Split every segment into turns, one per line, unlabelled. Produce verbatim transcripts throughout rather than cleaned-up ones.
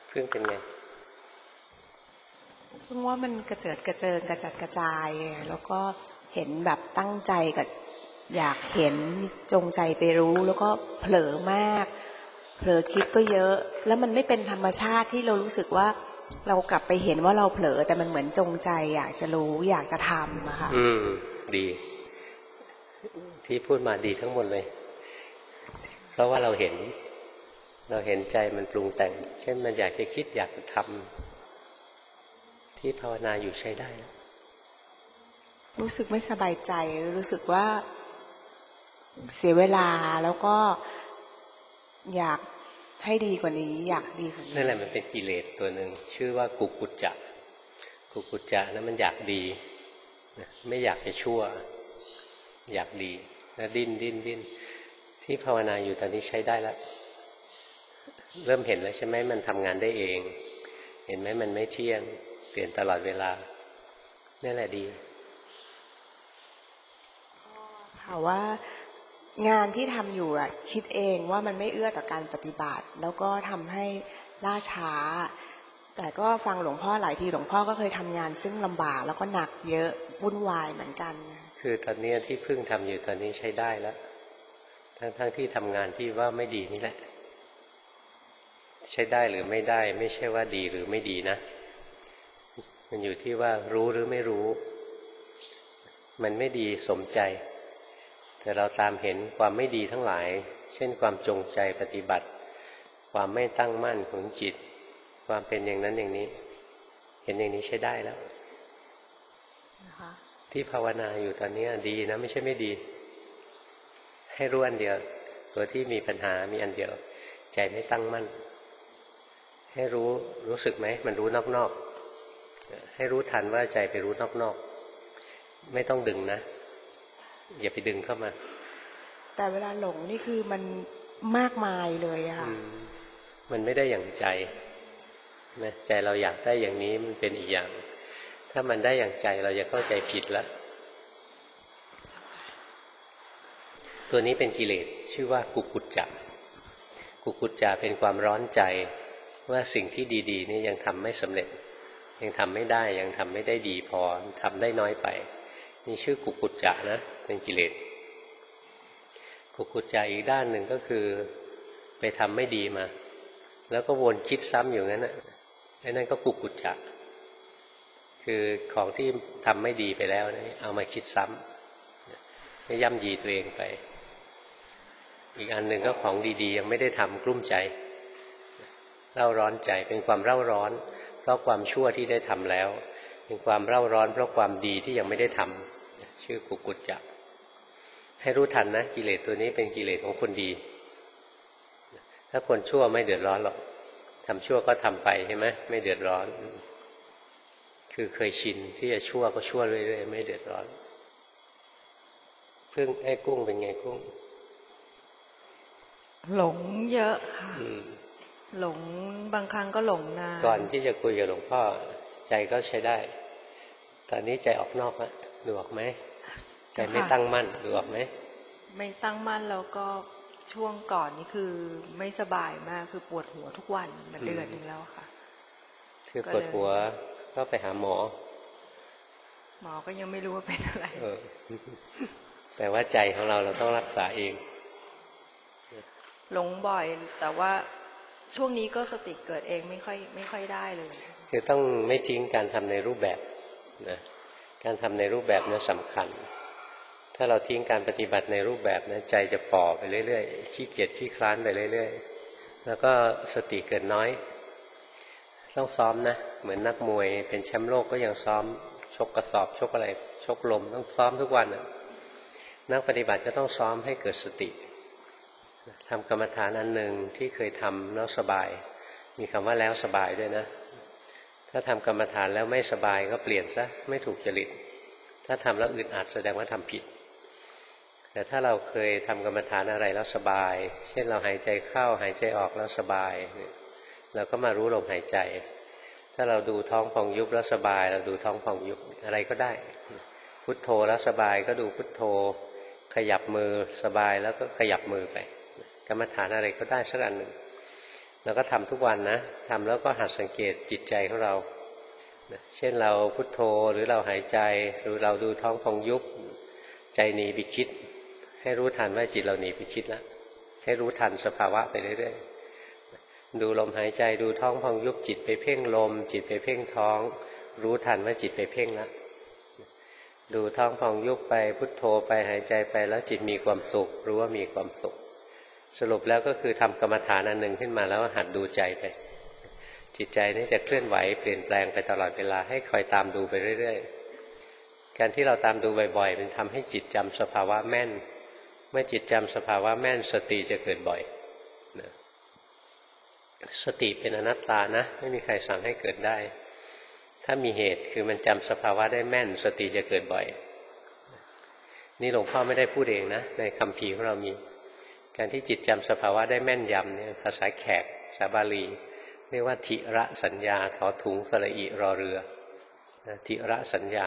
เพิ่งเป็นไง
เพิ่งว่ามันกระเจิดกระเจิงกระจัดกระจายแล้วก็เห็นแบบตั้งใจกับอยากเห็นจงใจไปรู้แล้วก็เผลอมากเผลอคิดก็เยอะแล้วมันไม่เป็นธรรมชาติที่เรารู้สึกว่าเรากลับไปเห็นว่าเราเผลอแต่มันเหมือนจงใจอยากจะรู้อยากจะทำอะค่ะ
อืมดีที่พูดมาดีทั้งหมดเลยเพราะว่าเราเห็นเราเห็นใจมันปรุงแต่งเช่นมันอยากจะคิดอยากจะทำที่ภาวนาอยู่ใช้ได้
รู้สึกไม่สบายใจรู้สึกว่าเสียเวลาแล้วก็อยากให้ดีกว่านี้อยากดีกว่านี้
นั่นแหละมันเป็นกิเลสตัวหนึ่งชื่อว่ากุกุจจะกุกุจจะนั้นมันอยากดีไม่อยากจะชั่วอยากดีแล้วดิ้นดิ้นดิ้นที่ภาวนาอยู่ตอนนี้ใช้ได้แล้วเริ่มเห็นแล้วใช่ไหมมันทำงานได้เองเห็นไหมมันไม่เที่ยงเปลี่ยนตลอดเวลานี่แหละดี
ค่ะว่างานที่ทำอยู่อ่ะคิดเองว่ามันไม่เอื้อต่อการปฏิบัติแล้วก็ทำให้ล่าช้าแต่ก็ฟังหลวงพ่อหลายทีหลวงพ่อก็เคยทำงานซึ่งลำบากแล้วก็หนักเยอะวุ่นวายเหมือนกัน
คือตอนนี้ที่เพิ่งทำอยู่ตอนนี้ใช้ได้แล้วทั้งๆที่ทำงานที่ว่าไม่ดีนี่แหละใช้ได้หรือไม่ได้ไม่ใช่ว่าดีหรือไม่ดีนะมันอยู่ที่ว่ารู้หรือไม่รู้มันไม่ดีสมใจแต่เราตามเห็นความไม่ดีทั้งหลายเช่นความจงใจปฏิบัติความไม่ตั้งมั่นของจิตความเป็นอย่างนั้นอย่างนี้เห็นอย่างนี้ใช้ได้แล้วที่ภาวนาอยู่ตอนนี้ดีนะไม่ใช่ไม่ดีให้รู้อันเดียวตัวที่มีปัญหามีอันเดียวใจไม่ตั้งมั่นให้รู้รู้สึกไหมมันรู้นอกๆให้รู้ทันว่าใจไปรู้นอกๆไม่ต้องดึงนะอย่าไปดึงเข้ามา
แต่เวลาหลงนี่คือมันมากมายเลยอะค่ะ
มันไม่ได้อย่างใจนะใจเราอยากได้อย่างนี้มันเป็นอีกอย่างถ้ามันได้อย่างใจเราจะเข้าใจผิดแล้วตัวนี้เป็นกิเลสชื่อว่ากุกุจจะกุกุจจะเป็นความร้อนใจว่าสิ่งที่ดีๆนี่ยังทำไม่สำเร็จยังทำไม่ได้ยังทำไม่ได้ดีพอทำได้น้อยไปนี่ชื่อกุกุจจะนะเป็นกิเลสกุกุจจะอีกด้านหนึ่งก็คือไปทำไม่ดีมาแล้วก็วนคิดซ้ำอยู่งั้นน่ะไอ้นั่นก็กุกุจจะคือของที่ทำไม่ดีไปแล้วนี่เอามาคิดซ้ำไม่ย่ำยีตัวเองไปอีกอันหนึ่งก็ของดีๆยังไม่ได้ทำกลุ้มใจเร่าร้อนใจเป็นความเร่าร้อนเพราะความชั่วที่ได้ทำแล้วเป็นความเร่าร้อนเพราะความดีที่ยังไม่ได้ทำชื่อกุกุจจะให้รู้ทันนะกิเลสตัวนี้เป็นกิเลสของคนดีถ้าคนชั่วไม่เดือดร้อนหรอกทำชั่วก็ทำไปใช่ไหมไม่เดือดร้อนคือเคยชินที่จะชั่วก็ชั่วเรื่อยๆไม่เดือดร้อนเพิ่งไอ้กุ้งเป็นไงกุ้ง
หลงเยอะค่ะหลงบางครั้งก็หลงนาน
ก่อนที่จะคุยกับหลวงพ่อใจก็ใช้ได้ตอนนี้ใจออกนอกแล้วดูออกไหมใจไม่ตั้งมั่นดูออกไหม
ไม่ตั้งมั่นแล้วก็ช่วงก่อนนี่คือไม่สบายมากคือปวดหัวทุกวันมาเดือนหนึ่งแล้วค่ะ
คือปวดหัวก็ไปหาหมอ
หมอก็ยังไม่รู้ว่าเป็นอะไร
แต่ว่าใจของเราเราต้องรักษาเอง
หลงบ่อยแต่ว่าช่วงนี้ก็สติเกิดเองไม่ค่อยไม่ค่อยได้เลย
คือต้องไม่ทิ้งการทำในรูปแบบนะการทำในรูปแบบนั้นสำคัญถ้าเราทิ้งการปฏิบัติในรูปแบบนะใจจะฝ่อไปเรื่อยๆขี้เกียจขี้คลานไปเรื่อยๆแล้วก็สติเกิดน้อยต้องซ้อมนะเหมือนนักมวยเป็นแชมป์โลกก็ยังซ้อมชกกระสอบชกอะไรชกลมต้องซ้อมทุกวันนะนักปฏิบัติก็ต้องซ้อมให้เกิดสติทำกรรมฐานอันหนึ่งที่เคยทำแล้วสบายมีคำว่าแล้วสบายด้วยนะถ้าทำกรรมฐานแล้วไม่สบายก็เปลี่ยนซะไม่ถูกจริตถ้าทำแล้วอึดอัดแสดงว่าทำผิดแต่ถ้าเราเคยทำกรรมฐานอะไรแล้วสบายเช่นเราหายใจเข้าหายใจออกแล้วสบายเราก็มารู้ลมหายใจถ้าเราดูท้องพองยุบแล้วสบายเราดูท้องพองยุบอะไรก็ได้พุทโธแล้วสบายก็ดูพุทโธขยับมือสบายแล้วก็ขยับมือไปกรรมฐานอะไรก็ได้สักอันหนึ่งเราก็ทำทุกวันนะทำแล้วก็หัดสังเกตจิตใจของเราเช่นเราพุทโธหรือเราหายใจหรือเราดูท้องพองยุบใจหนีไปคิดให้รู้ทันว่าจิตเราหนีไปคิดแล้วให้รู้ทันสภาวะไปเรื่อยๆดูลมหายใจดูท้องพองยุบจิตไปเพ่งลมจิตไปเพ่งท้องรู้ทันว่าจิตไปเพ่งแล้วดูท้องพองยุบไปพุทโธไปหายใจไปแล้วจิตมีความสุขรู้ว่ามีความสุขสรุปแล้วก็คือทำกรรมฐานอันหนึ่งขึ้นมาแล้วหัดดูใจไปจิตใจนี่จะเคลื่อนไหวเปลี่ยนแปลงไปตลอดเวลาให้คอยตามดูไปเรื่อยๆการที่เราตามดูบ่อยๆมันทำให้จิตจำสภาวะแม่นเมื่อจิตจำสภาวะแม่นสติจะเกิดบ่อยนะสติเป็นอนัตตานะไม่มีใครสั่งให้เกิดได้ถ้ามีเหตุคือมันจำสภาวะได้แม่นสติจะเกิดบ่อยนี่หลวงพ่อไม่ได้พูดเองนะในคัมภีร์ของเรามีการที่จิตจำสภาวะได้แม่นยำเนี่ยภาษาแขกภาษาบาลีเรียกว่าทิระสัญญาถอถุงสระอิรอเรือทิระสัญญา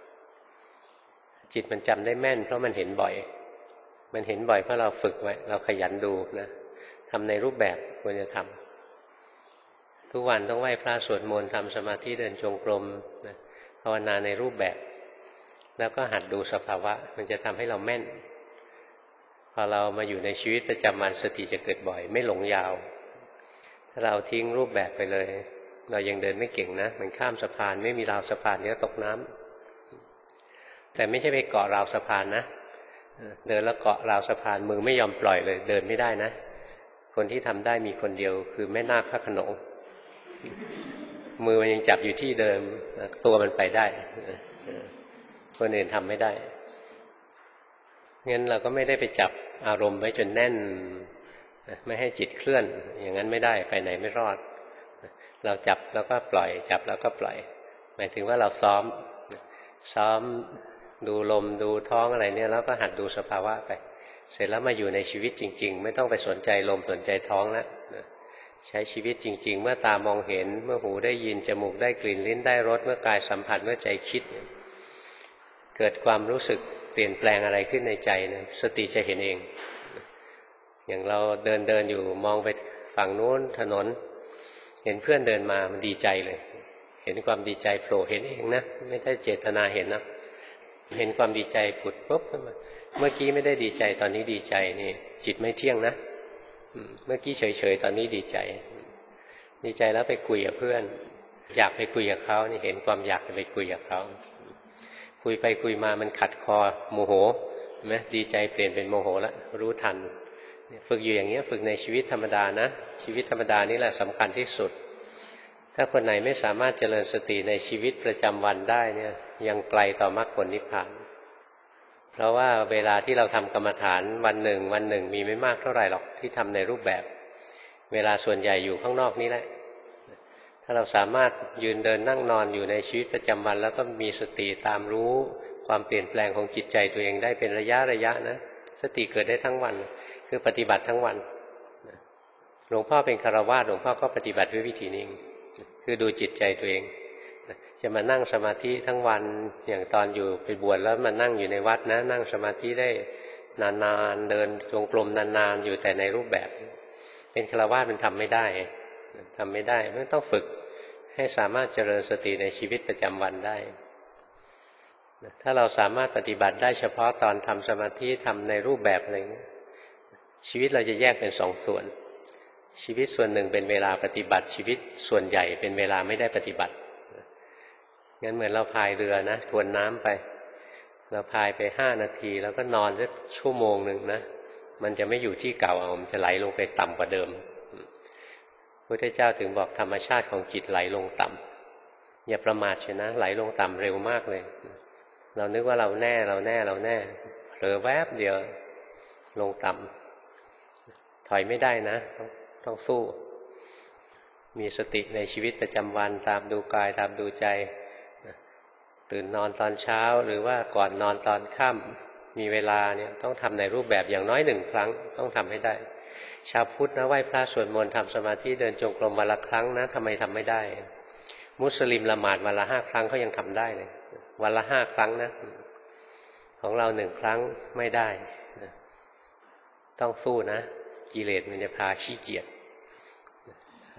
จิตมันจำได้แม่นเพราะมันเห็นบ่อยมันเห็นบ่อยเพราะเราฝึกไว้เราขยันดูนะทำในรูปแบบควรจะทำทุกวันต้องไหว้พระสวดมนต์ทำสมาธิเดินจงกรมนะภาวนาในรูปแบบแล้วก็หัดดูสภาวะมันจะทำให้เราแม่นพอเรามาอยู่ในชีวิตประจำวันสติจะเกิดบ่อยไม่หลงยาวถ้าเราทิ้งรูปแบบไปเลยเรายังเดินไม่เก่งนะมันข้ามสะพานไม่มีราวสะพานเดี๋ยวตกน้ำแต่ไม่ใช่ไปเกาะราวสะพานนะเดินแล้วเกาะราวสะพานมือไม่ยอมปล่อยเลยเดินไม่ได้นะคนที่ทำได้มีคนเดียวคือแม่นาคพระโขนงมือมันยังจับอยู่ที่เดิมตัวมันไปได้คนอื่นทำไม่ได้งั้นเราก็ไม่ได้ไปจับอารมณ์ไว้จนแน่นไม่ให้จิตเคลื่อนอย่างนั้นไม่ได้ไปไหนไม่รอดเราจับแล้วก็ปล่อยจับแล้วก็ปล่อยหมายถึงว่าเราซ้อมซ้อมดูลมดูท้องอะไรเนี่ยแล้วก็หัดดูสภาวะไปเสร็จแล้วมาอยู่ในชีวิตจริงๆไม่ต้องไปสนใจลมสนใจท้องแล้วใช้ชีวิตจริงๆเมื่อตามองเห็นเมื่อหูได้ยินจมูกได้กลิ่นลิ้นได้รสเมื่อกายสัมผัสเมื่อใจคิดเกิดความรู้สึกเปลี่ยนแปลงอะไรขึ้นในใจนะสติจะเห็นเองอย่างเราเดินเดินอยู่มองไปฝั่งนู้นถนนเห็นเพื่อนเดินมามันดีใจเลยเห็นความดีใจโผล่เห็นเองนะไม่ได้เจตนาเห็นนะเห็นความดีใจผุดปุ๊บขึ้นมาเมื่อกี้ไม่ได้ดีใจตอนนี้ดีใจนี่จิตไม่เที่ยงนะเมื่อกี้เฉยๆตอนนี้ดีใจดีใจแล้วไปคุยกับเพื่อนอยากไปคุยกับเขานี่เห็นความอยากจะไปคุยกับเขาคุยไปคุยมามันขัดคอโมโหเห็นไหมดีใจเปลี่ยนเป็นโมโหแล้วรู้ทันฝึกอยู่อย่างนี้ฝึกในชีวิตธรรมดานะชีวิตธรรมดานี่แหละสำคัญที่สุดถ้าคนไหนไม่สามารถเจริญสติในชีวิตประจำวันได้เนี่ยยังไกลต่อมรรคผลนิพพานเพราะว่าเวลาที่เราทำกรรมฐานวันหนึ่งวันหนึ่งมีไม่มากเท่าไหร่หรอกที่ทำในรูปแบบเวลาส่วนใหญ่อยู่ข้างนอกนี่แหละถ้าเราสามารถยืนเดินนั่งนอนอยู่ในชีวิตประจำวันแล้วก็มีสติตามรู้ความเปลี่ยนแปลงของจิตใจตัวเองได้เป็นระยะระยะนะสติเกิดได้ทั้งวันคือปฏิบัติทั้งวันหลวงพ่อเป็นฆราวาสหลวงพ่อก็ปฏิบัติด้วยวิธีนี้คือดูจิตใจตัวเองจะมานั่งสมาธิทั้งวันอย่างตอนอยู่ไปบวชแล้วมานั่งอยู่ในวัดนะนั่งสมาธิได้นานๆเดินจงกรมนานๆอยู่แต่ในรูปแบบเป็นฆราวาสมันทำไม่ได้ทำไม่ได้มันต้องฝึกให้สามารถเจริญสติในชีวิตประจำวันได้ถ้าเราสามารถปฏิบัติได้เฉพาะตอนทำสมาธิทำในรูปแบบอะไรเงี้ยชีวิตเราจะแยกเป็นสองส่วนชีวิตส่วนหนึ่งเป็นเวลาปฏิบัติชีวิตส่วนใหญ่เป็นเวลาไม่ได้ปฏิบัติงั้นเหมือนเราพายเรือนะทวนน้ำไปเราพายไปห้านาทีแล้วก็นอนสักชั่วโมงหนึ่งนะมันจะไม่อยู่ที่เก่าเอามันจะไหลลงไปต่ำกว่าเดิมพระพุทธเจ้าถึงบอกธรรมชาติของจิตไหลลงต่ำอย่าประมาทเชียวนะไหลลงต่ำเร็วมากเลยเรานึกว่าเราแน่เราแน่เราแน่เผลอแวบเดียวลงต่ำถอยไม่ได้นะต้องต้องสู้มีสติในชีวิตประจำวันตามดูกายตามดูใจตื่นนอนตอนเช้าหรือว่าก่อนนอนตอนค่ำมีเวลาเนี่ยต้องทำในรูปแบบอย่างน้อยหนึ่งครั้งต้องทำให้ได้ชาวพุทธนะไหว้พระสวดมนต์ทำสมาธิเดินจงกรมวันละครั้งนะทำไมทำไม่ได้มุสลิมละหมาดวันละห้าครั้งเขายังทำได้เลยวันละห้าครั้งนะของเราหนึ่งครั้งไม่ได้ต้องสู้นะกิเลสมันจะพาขี้เกียจ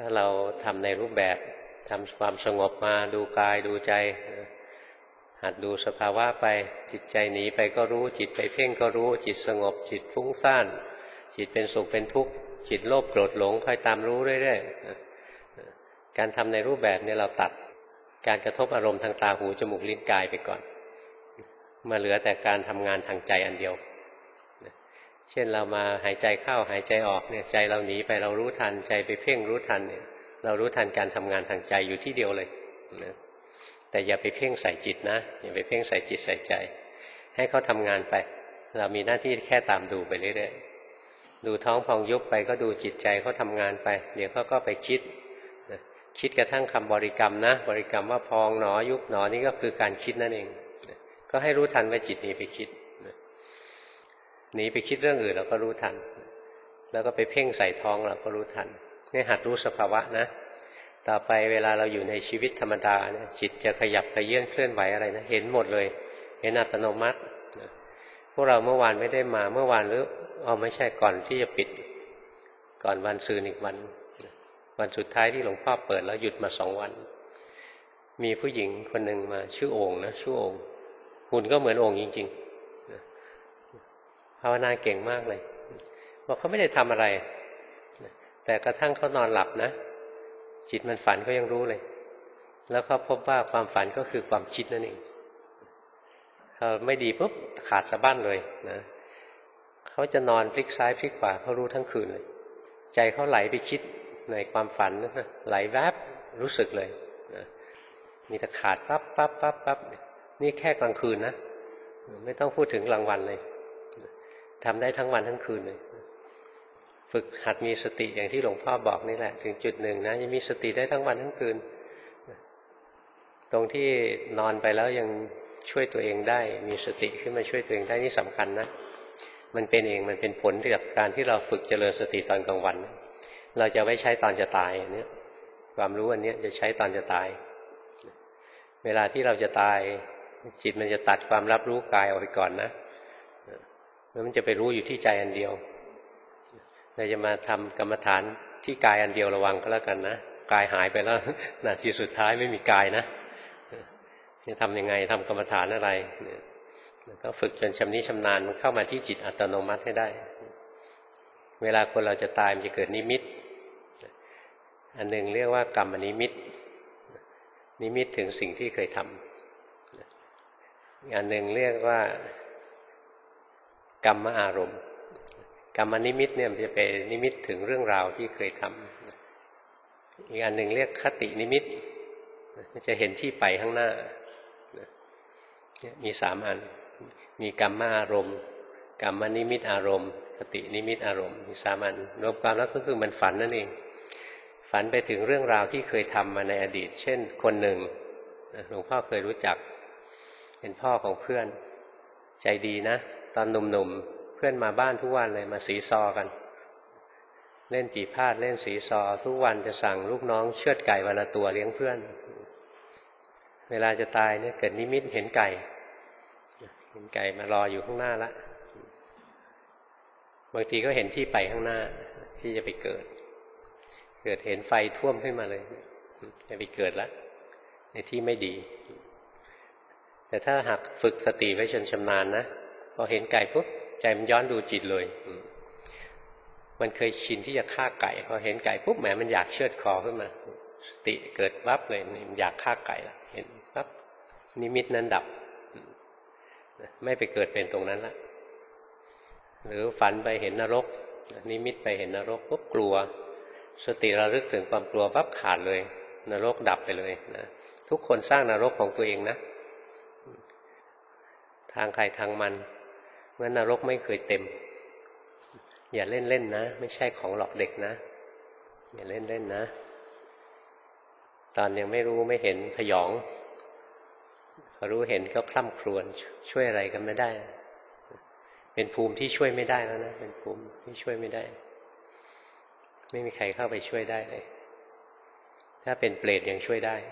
ถ้าเราทำในรูปแบบทำความสงบมาดูกายดูใจหัดดูสภาวะไปจิตใจหนีไปก็รู้จิตไปเพ่งก็รู้จิตสงบจิตฟุ้งซ่านจิตเป็นสุขเป็นทุกข์จิตโลภโกรธหลงคอยตามรู้เรื่อยๆการทำในรูปแบบนี้เราตัดการกระทบอารมณ์ทางตาหูจมูกลิ้นกายไปก่อนมาเหลือแต่การทำงานทางใจอันเดียวเช่นเรามาหายใจเข้าหายใจออกเนี่ยใจเราหนีไปเรารู้ทันใจไปเพ่งรู้ทันเนี่ยเรารู้ทันการทำงานทางใจอยู่ที่เดียวเลยนะแต่อย่าไปเพ่งใส่จิตนะอย่าไปเพ่งใส่จิตใส่ใจให้เขาทำงานไปเรามีหน้าที่แค่ตามดูไปเรื่อยๆดูท้องพองยุบไปก็ดูจิตใจเขาทำงานไปเดี๋ยวเขาก็ไปคิดนะคิดกระทั่งคำบริกรรมนะบริกรรมว่าพองหนอยุบหนอนี่ก็คือการคิดนั่นเองนะก็ให้รู้ทันว่าจิตหนีไปคิดนะหนีไปคิดเรื่องอื่นเราก็รู้ทันแล้วก็ไปเพ่งใส่ท้องเราก็รู้ทันนี่หัดรู้สภาวะนะต่อไปเวลาเราอยู่ในชีวิตธรรมดาเนี่ยจิตจะขยับขยื่นเคลื่อนไหวอะไรนะเห็นหมดเลยเห็นอัตโนมัติพวกเราเมื่อวานไม่ได้มาเมื่อวานหรือเอาไม่ใช่ก่อนที่จะปิดก่อนวันซืนอีกวันวันสุดท้ายที่หลวงพ่อเปิดแล้วหยุดมาสองวันมีผู้หญิงคนหนึ่งมาชื่อโอ่งนะชื่อโอ่งหุ่นก็เหมือนโอ่งจริงๆภาวนาเก่งมากเลยบอกเขาไม่ได้ทำอะไรแต่กระทั่งเขานอนหลับนะจิตมันฝันเขายังรู้เลยแล้วเขาพบว่าความฝันก็คือความคิดนั่นเองเขาไม่ดีปุ๊บขาดสะบั้นเลยนะเขาจะนอนพลิกซ้ายพลิกขวาเขารู้ทั้งคืนเลยใจเขาไหลไปคิดในความฝันนะไหลแวบรู้สึกเลยนะมีแต่ขาดปั๊บปั๊บปั๊บปั๊บนี่แค่กลางคืนนะไม่ต้องพูดถึงกลางวันเลยทำได้ทั้งวันทั้งคืนเลยฝึกหัดมีสติอย่างที่หลวงพ่อบอกนี่แหละถึงจุดหนึ่งนะยังมีสติได้ทั้งวันทั้งคืนตรงที่นอนไปแล้วยังช่วยตัวเองได้มีสติขึ้นมาช่วยตัวเองได้นี่สำคัญนะมันเป็นเองมันเป็นผลจากการที่เราฝึกเจริญสติตอนกลางวันเราจะไว้ใช้ตอนจะตายเนี่ยความรู้อันนี้จะใช้ตอนจะตายเวลาที่เราจะตายจิตมันจะตัดความรับรู้กายออกไปก่อนนะแล้วมันจะไปรู้อยู่ที่ใจอันเดียวเราจะมาทำกรรมฐานที่กายอันเดียวระวังก็แล้วกันนะกายหายไปแล้วนาทีสุดท้ายไม่มีกายนะจะทำยังไงทำกรรมฐานอะไรก็ฝึกจนชำนิชำนาญมันเข้ามาที่จิตอัตโนมัติให้ได้เวลาคนเราจะตายมันจะเกิดนิมิตอันหนึ่งเรียกว่ากรรมนิมิตนิมิตถึงสิ่งที่เคยทำอันหนึ่งเรียกว่ากรรมอารมณ์กรรมนิมิตเนี่ยมันจะเป็นนิมิตถึงเรื่องราวที่เคยทำอีกอันหนึ่งเรียกคตินิมิตมันจะเห็นที่ไปข้างหน้ามีสามอันมีกรรมอารมณ์กรรมนิมิตอารมณ์คตินิมิตอารมณ์มีสามอันรวมกันแล้วก็คือมันฝันนั่นเองฝันไปถึงเรื่องราวที่เคยทำมาในอดีตเช่นคนหนึ่งหลวงพ่อเคยรู้จักเป็นพ่อของเพื่อนใจดีนะตอนหนุ่มๆเพื่อนมาบ้านทุกวันเลยมาสีซอกันเล่นปีพาดเล่นสีซอทุกวันจะสั่งลูกน้องเชือดไก่วันละตัวเลี้ยงเพื่อนเวลาจะตายเนี่ยเกิดนิมิตเห็นไก่เห็นไก่มารออยู่ข้างหน้าละบางทีก็เห็นที่ไปข้างหน้าที่จะไปเกิดเกิดเห็นไฟท่วมขึ้นมาเลยจะไปเกิดละในที่ไม่ดีแต่ถ้าหากฝึกสติไว้จนชำนาญนะพอเห็นไก่ปุ๊บใจมันย้อนดูจิตเลยมันเคยชินที่จะฆ่าไก่พอเห็นไก่ปุ๊บแหมมันอยากเชือดคอขึ้นมาสติเกิดวับเลยมันอยากฆ่าไก่ละเห็นปั๊บนิมิตนั้นดับไม่ไปเกิดเป็นตรงนั้นละหรือฝันไปเห็นนรกนิมิตไปเห็นนรกปุ๊บกลัวสติระลึกถึงความกลัวปั๊บขาดเลยนรกดับไปเลยนะทุกคนสร้างนรกของตัวเองนะทางใครทางมันเมื่อนรกไม่เคยเต็มอย่าเล่นเล่นนะไม่ใช่ของหลอกเด็กนะอย่าเล่นเล่นนะตอนยังไม่รู้ไม่เห็นพยองพอรู้เห็นก็คล่ำครวญช่วยอะไรกันไม่ได้เป็นภูมิที่ช่วยไม่ได้แล้วนะเป็นภูมิที่ช่วยไม่ได้ไม่มีใครเข้าไปช่วยได้เลยถ้าเป็นเปรตยังช่วยได้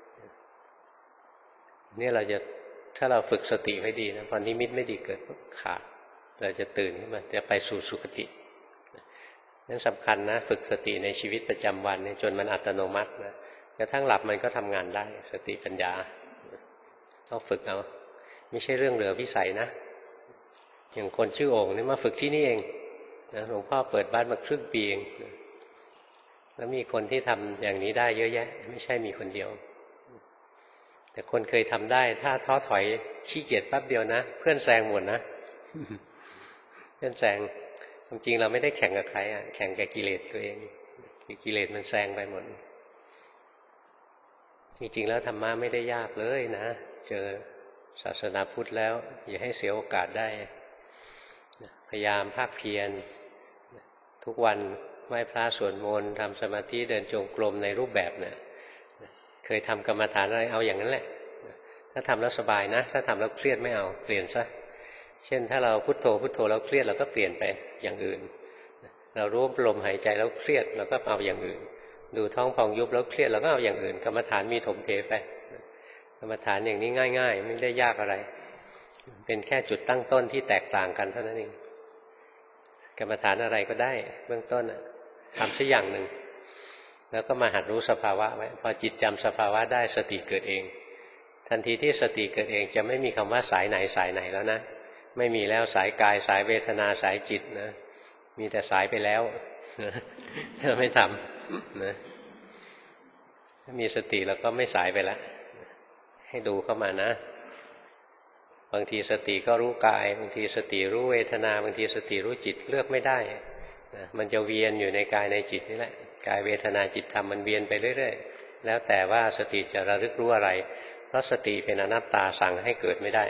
เนี่ยเราจะถ้าเราฝึกสติไว้ดีนะพอนิมิตไม่ดีเกิดขาดเราจะตื่นขึ้นมาจะไปสู่สุคตินั้นสำคัญนะฝึกสติในชีวิตประจำวันเนี่ยจนมันอัตโนมัตินะกระทั่งหลับมันก็ทำงานได้สติปัญญาต้องฝึกเอาไม่ใช่เรื่องเหลือวิสัยนะอย่างคนชื่อโอ่งนี่มาฝึกที่นี่เองนะหลวงพ่อเปิดบ้านมาครึ่งปีเองแล้วมีคนที่ทำอย่างนี้ได้เยอะแยะไม่ใช่มีคนเดียวแต่คนเคยทำได้ถ้าท้อถอยขี้เกียจแป๊บเดียวนะเพื่อนแซงหมดนะเพื่อนแซงความจริงเราไม่ได้แข่งกับใครอ่ะแข่งกับกิเลสตัวเองกิเลสมันแซงไปหมดจริงๆแล้วธรรมะไม่ได้ยากเลยนะเจอศาสนาพุทธแล้วอย่าให้เสียโอกาสได้พยายามภาคเพียรทุกวันไหว้พระสวดมนต์ทำสมาธิเดินจงกรมในรูปแบบเนี่ยเคยทำกรรมฐานอะไรเอาอย่างนั้นแหละถ้าทำแล้วสบายนะถ้าทำแล้วเครียดไม่เอาเปลี่ยนซะเช่นถ้าเราพุทโธพุทโธแล้วเครียดเราก็เปลี่ยนไปอย่างอื่นเรารู้ลมหายใจแล้วเครียดเราก็เอาอย่างอื่นดูท้องพองยุบแล้วเครียดเราก็เอาอย่างอื่นกรรมฐานมีถมเทไปกรรมฐานอย่างนี้ง่ายๆไม่ได้ยากอะไรเป็นแค่จุดตั้งต้นที่แตกต่างกันเท่านั้นเองกรรมฐานอะไรก็ได้เบื้องต้นทำสักอย่างหนึ่งแล้วก็มาหัดรู้สภาวะไว้พอจิตจำสภาวะได้สติเกิดเองทันทีที่สติเกิดเองจะไม่มีคำว่าสายไหนสายไหนแล้วนะไม่มีแล้วสายกายสายเวทนาสายจิตนะมีแต่สายไปแล้วถ้าไม่ทำนะถ้ามีสติแล้วก็ไม่สายไปแล้วให้ดูเข้ามานะบางทีสติก็รู้กายบางทีสติรู้เวทนาบางทีสติรู้จิตเลือกไม่ได้นะมันจะเวียนอยู่ในกายในจิตนี่แหละกายเวทนาจิตธรรมมันเวียนไปเรื่อยๆแล้วแต่ว่าสติจะระลึกรู้อะไรเพราะสติเป็นอนัตตาสั่งให้เกิดไม่ได้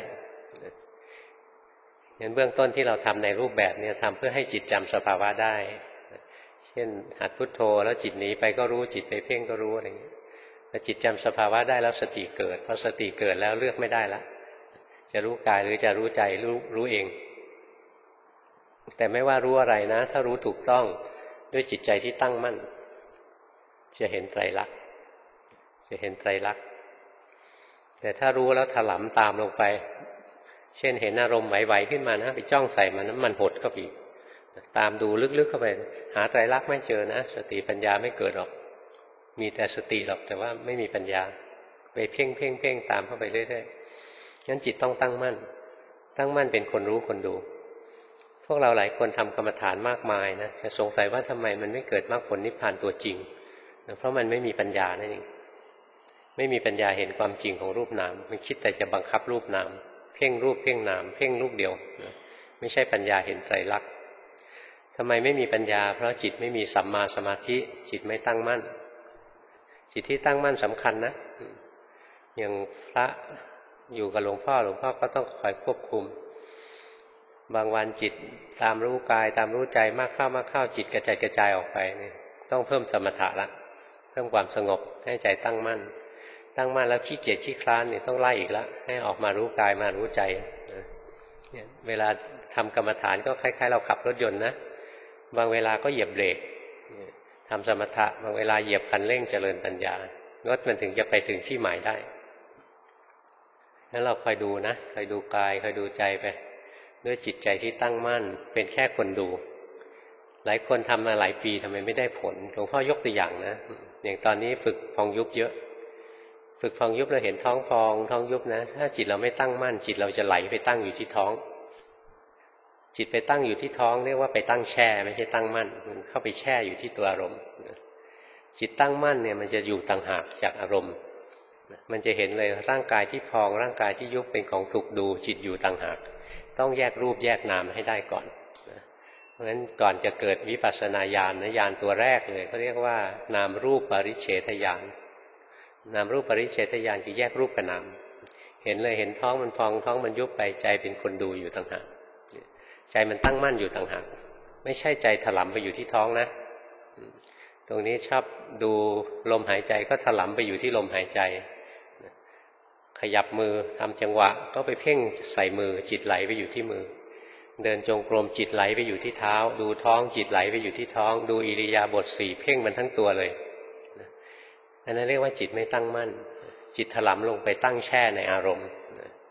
งั้นเบื้องต้นที่เราทำในรูปแบบนี้ทำเพื่อให้จิตจำสภาวะได้เช่นหัดพุทโธแล้วจิตหนีไปก็รู้จิตไปเพ่งก็รู้อะไรอย่างนี้พอจิตจำสภาวะได้แล้วสติเกิดพอสติเกิดแล้วเลือกไม่ได้ละจะรู้กายหรือจะรู้ใจรู้รู้เองแต่ไม่ว่ารู้อะไรนะถ้ารู้ถูกต้องด้วยจิตใจที่ตั้งมั่นจะเห็นไตรลักษณ์จะเห็นไตรลักษณ์แต่ถ้ารู้แล้วถลำตามลงไปเช่นเห็นอารมณ์ไหวๆขึ้นมานะไปจ้องใส่มันมันหดเข้าไปอีกตามดูลึกๆเข้าไปหาไตรลักษณ์ไม่เจอนะสติปัญญาไม่เกิดหรอกมีแต่สติหรอกแต่ว่าไม่มีปัญญาไปเพ่งเพ่งเพ่งตามเข้าไปเรื่อยๆงั้นจิตต้องตั้งมั่นตั้งมั่นเป็นคนรู้คนดูพวกเราหลายคนทำกรรมฐานมากมายนะจะสงสัยว่าทำไมมันไม่เกิดมรรคผลนิพพานตัวจริงเพราะมันไม่มีปัญญานั่นเองไม่มีปัญญาเห็นความจริงของรูปนามมันคิดแต่จะบังคับรูปนามเพ่งรูปเพ่งนามเพ่งรูปเดียวไม่ใช่ปัญญาเห็นไตรลักษณ์ทำไมไม่มีปัญญาเพราะจิตไม่มีสัมมาสมาธิจิตไม่ตั้งมั่นจิตที่ตั้งมั่นสำคัญนะอย่างพระอยู่กับหลวงพ่อหลวงพ่อก็ต้องคอยควบคุมบางวันจิตตามรู้กายตามรู้ใจมากเข้ามากเข้าจิตกระจายกระจายออกไปเนี่ยต้องเพิ่มสมถะละเพิ่มความสงบให้ใจตั้งมั่นตั้งมั่นแล้วขี้เกียจขี้คลานเนี่ยต้องไล่อีกแล้วให้ออกมารู้กายมารู้ใจเนี่ยเวลาทำกรรมฐานก็คล้ายๆเราขับรถยนต์นะบางเวลาก็เหยียบเบรกทำสมถะบางเวลาเหยียบคันเร่งเจริญปัญญารถมันถึงจะไปถึงที่หมายได้งั้นเราคอยดูนะคอยดูกายคอยดูใจไปด้วยจิตใจที่ตั้งมั่นเป็นแค่คนดูหลายคนทำมาหลายปีทำไมไม่ได้ผลหลวงพ่อยกตัวอย่างนะอย่างตอนนี้ฝึกพองยุบเยอะฝึกพองยุบเราเห็นท้องพองท้องยุบนะถ้าจิตเราไม่ตั้งมั่นจิตเราจะไหลไปตั้งอยู่ที่ท้องจิตไปตั้งอยู่ที่ท้องเรียกว่าไปตั้งแช่ไม่ใช่ตั้งมั่นมันเข้าไปแช่อยู่ที่ตัวอารมณ์จิตตั้งมั่นเนี่ยมันจะอยู่ต่างหากจากอารมณ์มันจะเห็นเลยร่างกายที่พองร่างกายที่ยุบเป็นของถูกดูจิตอยู่ต่างหากต้องแยกรูปแยกนามให้ได้ก่อนเพราะฉะนั้นก่อนจะเกิดวิปัสสนาญาณนะญาณตัวแรกเลยเขาเรียกว่านามรูปปริเฉทญาณนามรูปปริเฉทญาณคือแยกรูปกับนามเห็นเลยเห็นท้องมันพองท้องมันยุบไปใจเป็นคนดูอยู่ต่างหากใจมันตั้งมั่นอยู่ต่างหากไม่ใช่ใจถลำไปอยู่ที่ท้องนะตรงนี้ชอบดูลมหายใจก็ถลำไปอยู่ที่ลมหายใจขยับมือทำจังหวะก็ไปเพ่งใส่มือจิตไหลไปอยู่ที่มือเดินจงกรมจิตไหลไปอยู่ที่เท้าดูท้องจิตไหลไปอยู่ที่ท้องดูอิริยาบถสี่เพ่งมันทั้งตัวเลยอันนั้นเรียกว่าจิตไม่ตั้งมั่นจิตถลำลงไปตั้งแช่ในอารมณ์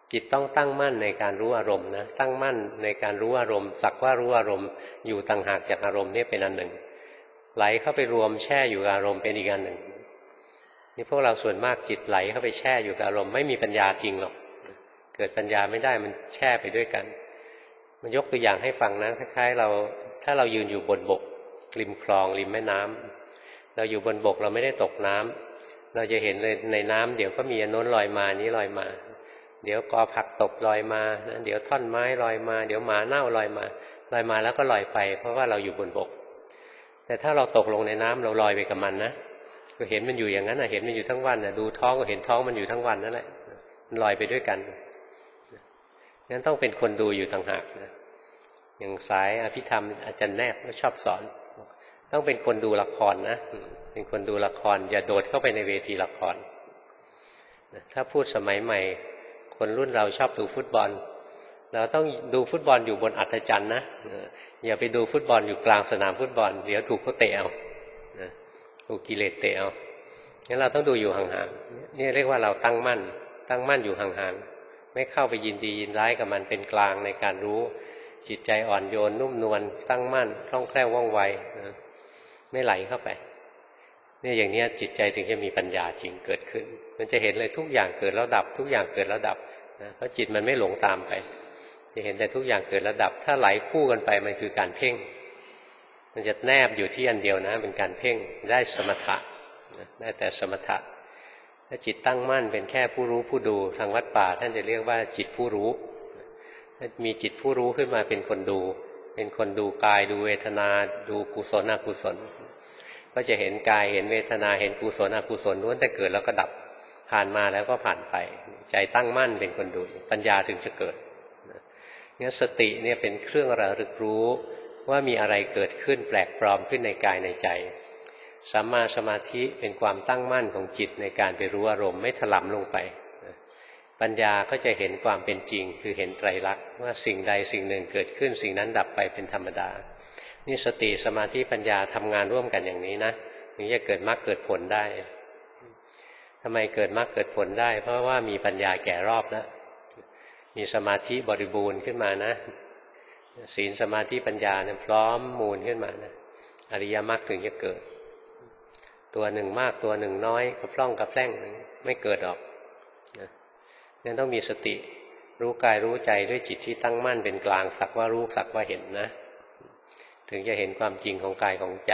จิตต้องตั้งมั่นในการรู้อารมณ์นะตั้งมั่นในการรู้อารมณ์สักว่ารู้อารมณ์อยู่ต่างหากจากอารมณ์นี่เป็นอันหนึ่งไหลเข้าไปรวมแช่อยู่กับอารมณ์เป็นอีกอันหนึ่งนี่พวกเราส่วนมากจิตไหลเข้าไปแช่อยู่กับอารมณ์ไม่มีปัญญาจริงหรอกเกิดปัญญาไม่ได้มันแช่ไปด้วยกันมันยกตัวอย่างให้ฟังนะคล้ายๆเราถ้าเรายืนอยู่บนบกริมคลองริมแม่น้ำเราอยู่บนบกเราไม่ได้ตกน้ำเราจะเห็นเลยในน้ำเดี๋ยวก็มีอันโน้นลอยมานี้ลอยมาเดี๋ยวกอผักตบลอยมานะเดี๋ยวท่อนไม้ลอยมาเดี๋ยวหมาเน่าลอยมาลอยมาแล้วก็ลอยไปเพราะว่าเราอยู่บนบกแต่ถ้าเราตกลงในน้ำเราลอยไปกับมันนะก็เห็นมันอยู่อย่างนั้นนะเห็นมันอยู่ทั้งวันนะดูท้องก็เห็นท้องมันอยู่ทั้งวันนั่นแหละมันลอยไปด้วยกันงั้นต้องเป็นคนดูอยู่ต่างหากนะอย่างสายอภิธรรมอาจารย์แนบก็ชอบสอนต้องเป็นคนดูละครนะเป็นคนดูละครอย่าโดดเข้าไปในเวทีละครถ้าพูดสมัยใหม่คนรุ่นเราชอบดูฟุตบอลเราต้องดูฟุตบอลอยู่บนอัฐจันทร์นะอย่าไปดูฟุตบอลอยู่กลางสนามฟุตบอลเดี๋ยวถูกเขาเตะเอาถูกกิเลสเตะเอางั้นเราต้องดูอยู่ห่างๆนี่เรียกว่าเราตั้งมั่นตั้งมั่นอยู่ห่างๆไม่เข้าไปยินดียินร้ายกับมันเป็นกลางในการรู้จิตใจอ่อนโยนนุ่มนวลตั้งมั่นคล่องแคล่วว่องไวไม่ไหลเข้าไปเนี่ยอย่างนี้จิตใจถึงจะมีปัญญาจริงเกิดขึ้นมันจะเห็นเลยทุกอย่างเกิดแล้วดับทุกอย่างเกิดแล้วดับนะเพราะจิตมันไม่หลงตามไปจะเห็นแต่ทุกอย่างเกิดแล้วดับถ้าไหลคู่กันไปมันคือการเพ่งมันจะแนบอยู่ที่อันเดียวนะเป็นการเพ่งได้สมถะได้แต่สมถะถ้าจิตตั้งมั่นเป็นแค่ผู้รู้ผู้ดูทางวัดป่าท่านจะเรียกว่าจิตผู้รู้ถ้ามีจิตผู้รู้ขึ้นมาเป็นคนดูเป็นคนดูกายดูเวทนาดูกุศลอกุศลก็จะเห็นกายเห็นเวทนาเห็นกุศลอกุศลล้วนแต่เกิดแล้วก็ดับผ่านมาแล้วก็ผ่านไปใจตั้งมั่นเป็นคนดูปัญญาถึงจะเกิดงั้นสติเนี่ยเป็นเครื่องระลึกรู้ว่ามีอะไรเกิดขึ้นแปลกปลอมขึ้นในกายในใจสัมมาสมาธิเป็นความตั้งมั่นของจิตในการไปรู้อารมณ์ไม่ถลำลงไปปัญญาก็จะเห็นความเป็นจริงคือเห็นไตรลักษณ์ว่าสิ่งใดสิ่งหนึ่งเกิดขึ้นสิ่งนั้นดับไปเป็นธรรมดานี่สติสมาธิปัญญาทำงานร่วมกันอย่างนี้นะถึงจะเกิดมรรคเกิดผลได้ทำไมเกิดมรรคเกิดผลได้เพราะว่ามีปัญญาแก่รอบแล้วมีสมาธิบริบูรณ์ขึ้นมานะศีลสมาธิปัญญาเนี่ยพร้อมมูลขึ้นมานะอริยมรรคถึงจะเกิดตัวหนึ่งมากตัวหนึ่งน้อยกระพร่องกระแพร่งไม่เกิดหรอกงั้นต้องมีสติรู้กายรู้ใจด้วยจิตที่ตั้งมั่นเป็นกลางสักว่ารู้สักว่าเห็นนะถึงจะเห็นความจริงของกายของใจ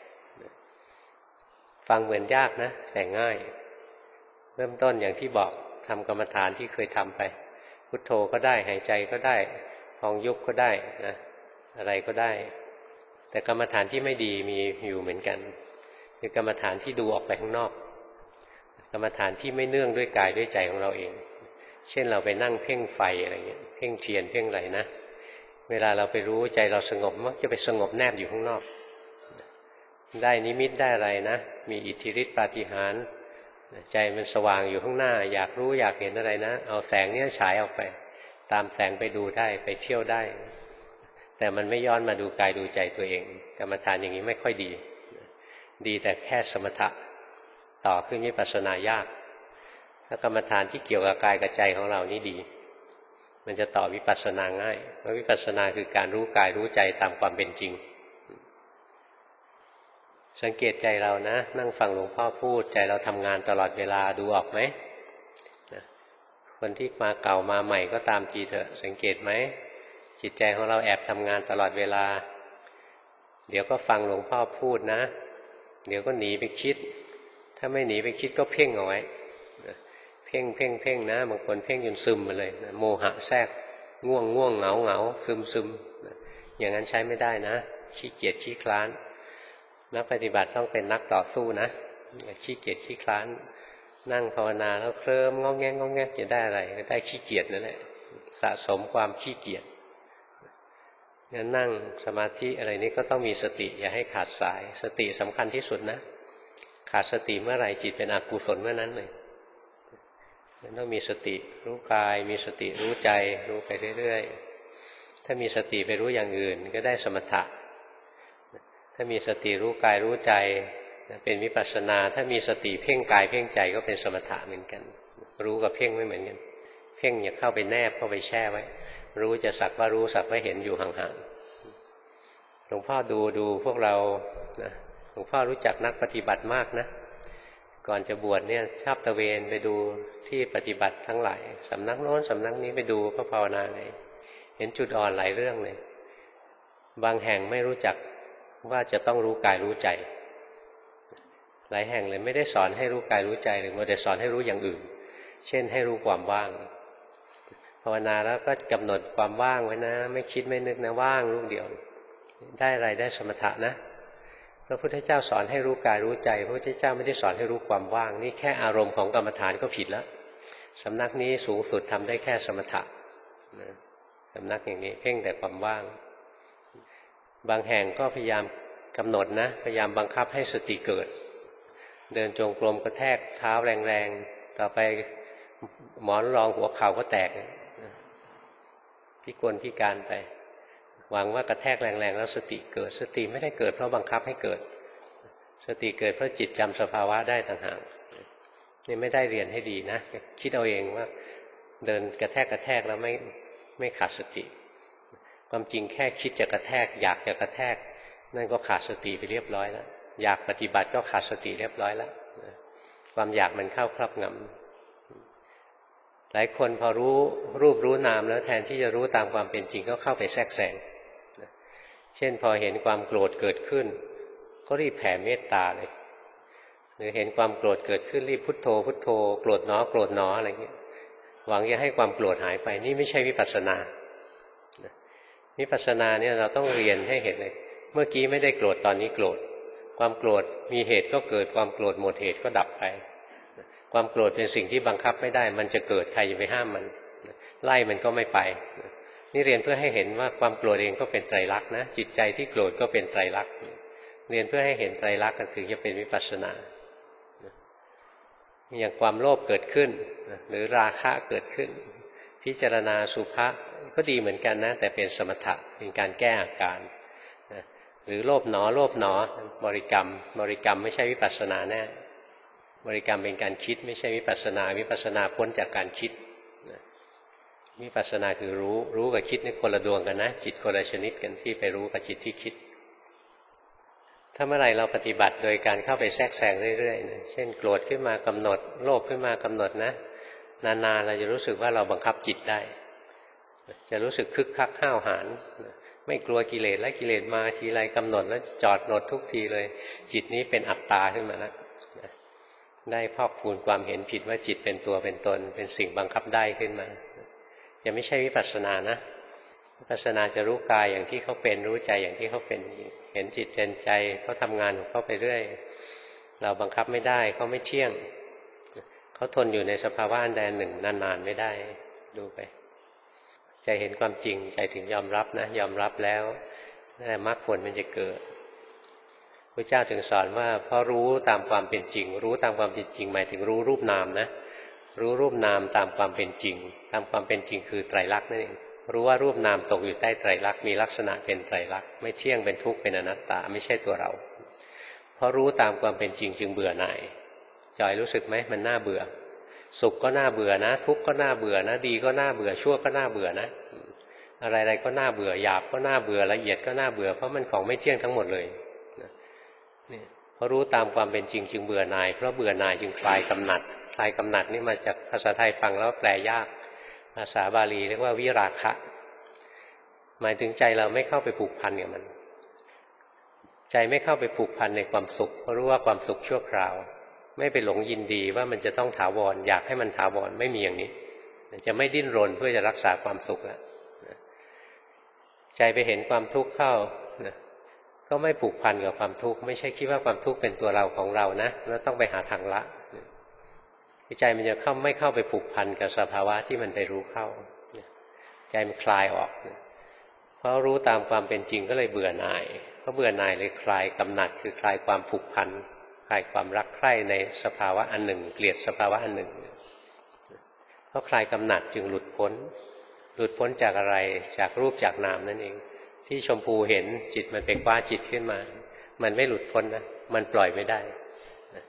ฟังเหมือนยากนะแต่ง่ายเริ่มต้นอย่างที่บอกทำกรรมฐานที่เคยทำไปพุทโธก็ได้หายใจก็ได้พองยุบก็ได้นะอะไรก็ได้แต่กรรมฐานที่ไม่ดีมีอยู่เหมือนกันคือกรรมฐานที่ดูออกไปข้างนอกกรรมฐานที่ไม่เนื่องด้วยกายด้วยใจของเราเองเช่นเราไปนั่งเพ่งไฟอะไรเงี้ยเพ่งเทียนเพ่งอะไรนะเวลาเราไปรู้ใจเราสงบมักจะไปสงบแนบอยู่ข้างนอกได้นิมิตได้อะไรนะมีอิทธิฤทธิปาฏิหาริย์ใจมันสว่างอยู่ข้างหน้าอยากรู้อยากเห็นอะไรนะเอาแสงเนี้ยฉายออกไปตามแสงไปดูได้ไปเที่ยวได้แต่มันไม่ย้อนมาดูกายดูใจตัวเองกรรมฐานอย่างนี้ไม่ค่อยดีดีแต่แค่สมถะต่อขึ้นวิปัสสนายากถ้ากรรมฐานที่เกี่ยวกับกายกับใจของเรานี่ดีมันจะต่อวิปัสสนาง่ายเพราะวิปัสสนาคือการรู้กายรู้ใจตามความเป็นจริงสังเกตใจเรานะนั่งฟังหลวงพ่อพูดใจเราทำงานตลอดเวลาดูออกไหมคนที่มาเก่ามาใหม่ก็ตามทีเถอะสังเกตไหมจิตใจของเราแอบทำงานตลอดเวลาเดี๋ยวก็ฟังหลวงพ่อพูดนะเดี๋ยวก็หนีไปคิดถ้าไม่หนีไปคิดก็เพ่งเอาไว้เพ่งเพ่งเพ่งนะบางคนเพ่งจนซึมมาเลยนะโมหะแทรกง่วงง่วงเหงาเหงาซึมซึมอย่างนั้นใช้ไม่ได้นะขี้เกียจขี้คลานนักปฏิบัติต้องเป็นนักต่อสู้นะขี้เกียจขี้คลานนั่งภาวนาแล้วเคลิ้มงอแงงงอแงจะได้อะไรก็ได้ขี้เกียจนั่นแหละสะสมความขี้เกียจงั้นนั่งสมาธิอะไรนี้ก็ต้องมีสติอย่าให้ขาดสายสติสำคัญที่สุดนะขาดสติเมื่อไหร่จิตเป็นอกุศลเมื่อนั้นเลยงั้นต้องมีสติรู้กายมีสติรู้ใจรู้ไปเรื่อยๆถ้ามีสติไปรู้อย่างอื่นก็ได้สมถะถ้ามีสติรู้กายรู้ใจเป็นวิปัสสนาถ้ามีสติเพ่งกายเพ่งใจก็เป็นสมถะเหมือนกันรู้กับเพ่งไม่เหมือนกันเพ่งพ่งอย่าเข้าไปแนบเข้าไปแช่ไว้รู้จะสักว่ารู้สักว่าเห็นอยู่ห่างๆหลวงพ่อดูดูพวกเรานะหลวงพ่อรู้จักนักปฏิบัติมากนะก่อนจะบวชเนี่ยชอบตะเวนไปดูที่ปฏิบัติทั้งหลายสำนักโน้นสำนักนี้ไปดูพระภาวนาเลยเห็นจุดอ่อนหลายเรื่องเลยบางแห่งไม่รู้จักว่าจะต้องรู้กายรู้ใจหลายแห่งเลยไม่ได้สอนให้รู้กายรู้ใจเลยมัวแต่สอนให้รู้อย่างอื่นเช่นให้รู้ความว่างภาวนาแล้วก็กำหนดความว่างไว้นะไม่คิดไม่นึกนะว่างรูปเดียวได้อะไรได้สมถะนะพระพุทธเจ้าสอนให้รู้กายรู้ใจพระพุทธเจ้าไม่ได้สอนให้รู้ความว่างนี่แค่อารมณ์ของกรรมฐานก็ผิดแล้วสำนักนี้สูงสุดทำได้แค่สมถะนะสำนักอย่างนี้เพ่งแต่ความว่างบางแห่งก็พยายามกำหนดนะพยายามบังคับให้สติเกิดเดินจงกรมกระแทกเท้าแรงๆต่อไปหมอนรองหัวเข่าก็แตกพิกลพิการไปหวังว่ากระแทกแรงๆแล้วสติเกิดสติไม่ได้เกิดเพราะบังคับให้เกิดสติเกิดเพราะจิตจำสภาวะได้ต่างหากนี่ไม่ได้เรียนให้ดีนะคิดเอาเองว่าเดินกระแทกกระแทกแล้วไม่ไม่ขาดสติความจริงแค่คิดจะกระแทกอยากจะกระแทกนั่นก็ขาดสติไปเรียบร้อยแล้วอยากปฏิบัติก็ขาดสติเรียบร้อยแล้วความอยากมันเข้าครอบงำหลายคนพอรู้รูปรู้นามแล้วแทนที่จะรู้ตามความเป็นจริงก็เข้าไปแทรกแซงเช่นพอเห็นความโกรธเกิดขึ้นก็รีบแผ่เมตตาเลยหรือเห็นความโกรธเกิดขึ้นรีบพุทโธพุทโธโกรธหนอโกรธหนออะไรเงี้ยหวังจะให้ความโกรธหายไปนี่ไม่ใช่วิปัสสนาวิปัสสนาเนี่ยเราต้องเรียนให้เห็นเลยเมื่อกี้ไม่ได้โกรธตอนนี้โกรธความโกรธมีเหตุก็เกิดความโกรธหมดเหตุก็ดับไปความโกรธเป็นสิ่งที่บังคับไม่ได้มันจะเกิดใครจะไปห้ามมันไล่มันก็ไม่ไปนี่เรียนเพื่อให้เห็นว่าความโกรธเองก็เป็นไตรลักษณ์นะจิตใจที่โกรธก็เป็นไตรลักษณ์เรียนเพื่อให้เห็นไตรลักษณ์ถึงจะเป็นวิปัสสนาอย่างความโลภเกิดขึ้นหรือราคะเกิดขึ้นพิจารณาสุภะก็ดีเหมือนกันนะแต่เป็นสมถะเป็นการแก้อาการหรือโลภหนอโลภหนอบริกรรมบริกรรมไม่ใช่วิปัสสนาแน่บริกรรมเป็นการคิดไม่ใช่วิปัสสนาวิปัสสนาพ้นจากการคิดวิปัสสนาคือรู้รู้กับคิดนี่คนละดวงกันนะจิตคนละชนิดกันที่ไปรู้กับจิตที่คิดถ้าเมื่อไหร่เราปฏิบัติโดยการเข้าไปแทรกแซงเรื่อยๆนะเช่นโกรธขึ้นมากำหนดโลภขึ้นมากำหนดนะนานๆเราจะรู้สึกว่าเราบังคับจิตได้จะรู้สึกคึกคักห้าวหาญไม่กลัวกิเลสและกิเลสมาทีไรกำหนดแล้วจอดหนดทุกทีเลยจิตนี้เป็นอัตตาขึ้นมาแล้วได้พอกพูนความเห็นผิดว่าจิตเป็นตัวเป็นตนเป็นสิ่งบังคับได้ขึ้นมาจะไม่ใช่วิปัสสนานะวิปัสสนาจะรู้กายอย่างที่เขาเป็นรู้ใจอย่างที่เขาเป็นเห็นจิตเห็นใจเขาทำงานของเขาไปเรื่อยเราบังคับไม่ได้เขาไม่เที่ยงเขาทนอยู่ในสภาวะอันใดหนึ่งนานๆไม่ได้ดูไปใจเห็นความจริงใจถึงยอมรับนะยอมรับแล้วนั่นแหละมรรคผลมันจะเกิดพระเจ้าถึงสอนว่าเพราะรู้ตามความเป็นจริงรู้ตามความเป็นจริงหมายถึงรู้รูปนามนะรู้รูปนามตามความเป็นจริงตามความเป็นจริงคือไตรลักษณ์นั่นเองรู้ว่ารูปนามตกอยู่ใต้ไตรลักษณ์มีลักษณะเป็นไตรลักษณ์ไม่เที่ยงเป็นทุกข์เป็นอนัตตาไม่ใช่ตัวเราเพราะรู้ตามความเป็นจริงจึงเบื่อหน่ายจอยรู้สึกไหมมันน่าเบื่อสุขก็น่าเบื่อนะทุกข์ก็น่าเบื่อนะดีก็น่าเบื่อชั่วก็น่าเบื่อนะอะไรๆก็น่าเบื่อหยาบก็น่าเบื่อละเอียดก็น่าเบื่อเพราะมันของไม่เที่ยงทั้งหมดเลยนี่พอรู้ตามความเป็นจริงจึงเบื่อหน่ายเพราะเบื่อหน่ายจึงคลายกำหนัดคลายกำหนัดนี่มาจากภาษาไทยฟังแล้วแปลยากภาษาบาลีเรียกว่าวิราคะหมายถึงใจเราไม่เข้าไปผูกพันกับมันใจไม่เข้าไปผูกพันในความสุขเพราะรู้ว่าความสุขชั่วคราวไม่ไปหลงยินดีว่ามันจะต้องถาวรอยากให้มันถาวรไม่มีอย่างนี้จะไม่ดิ้นรนเพื่อจะรักษาความสุขแล้วใจไปเห็นความทุกข์เข้าก็ไม่ผูกพันกับความทุกข์ไม่ใช่คิดว่าความทุกข์เป็นตัวเราของเรานะแล้วต้องไปหาทางละใจมันจะเข้าไม่เข้าไปผูกพันกับสภาวะที่มันไปรู้เข้าใจมันคลายออกเพราะรู้ตามความเป็นจริงก็เลยเบื่อหน่ายเพราะเบื่อหน่ายเลยคลายกำหนัดคือคลายความผูกพันคลายความรักใคร่ในสภาวะอันหนึ่งเกลียดสภาวะอันหนึ่งเพราะคลายกำหนัดจึงหลุดพ้นหลุดพ้นจากอะไรจากรูปจากนามนั่นเองที่ชมพูเห็นจิตมันไปคว้าจิตขึ้นมามันไม่หลุดพ้นนะมันปล่อยไม่ได้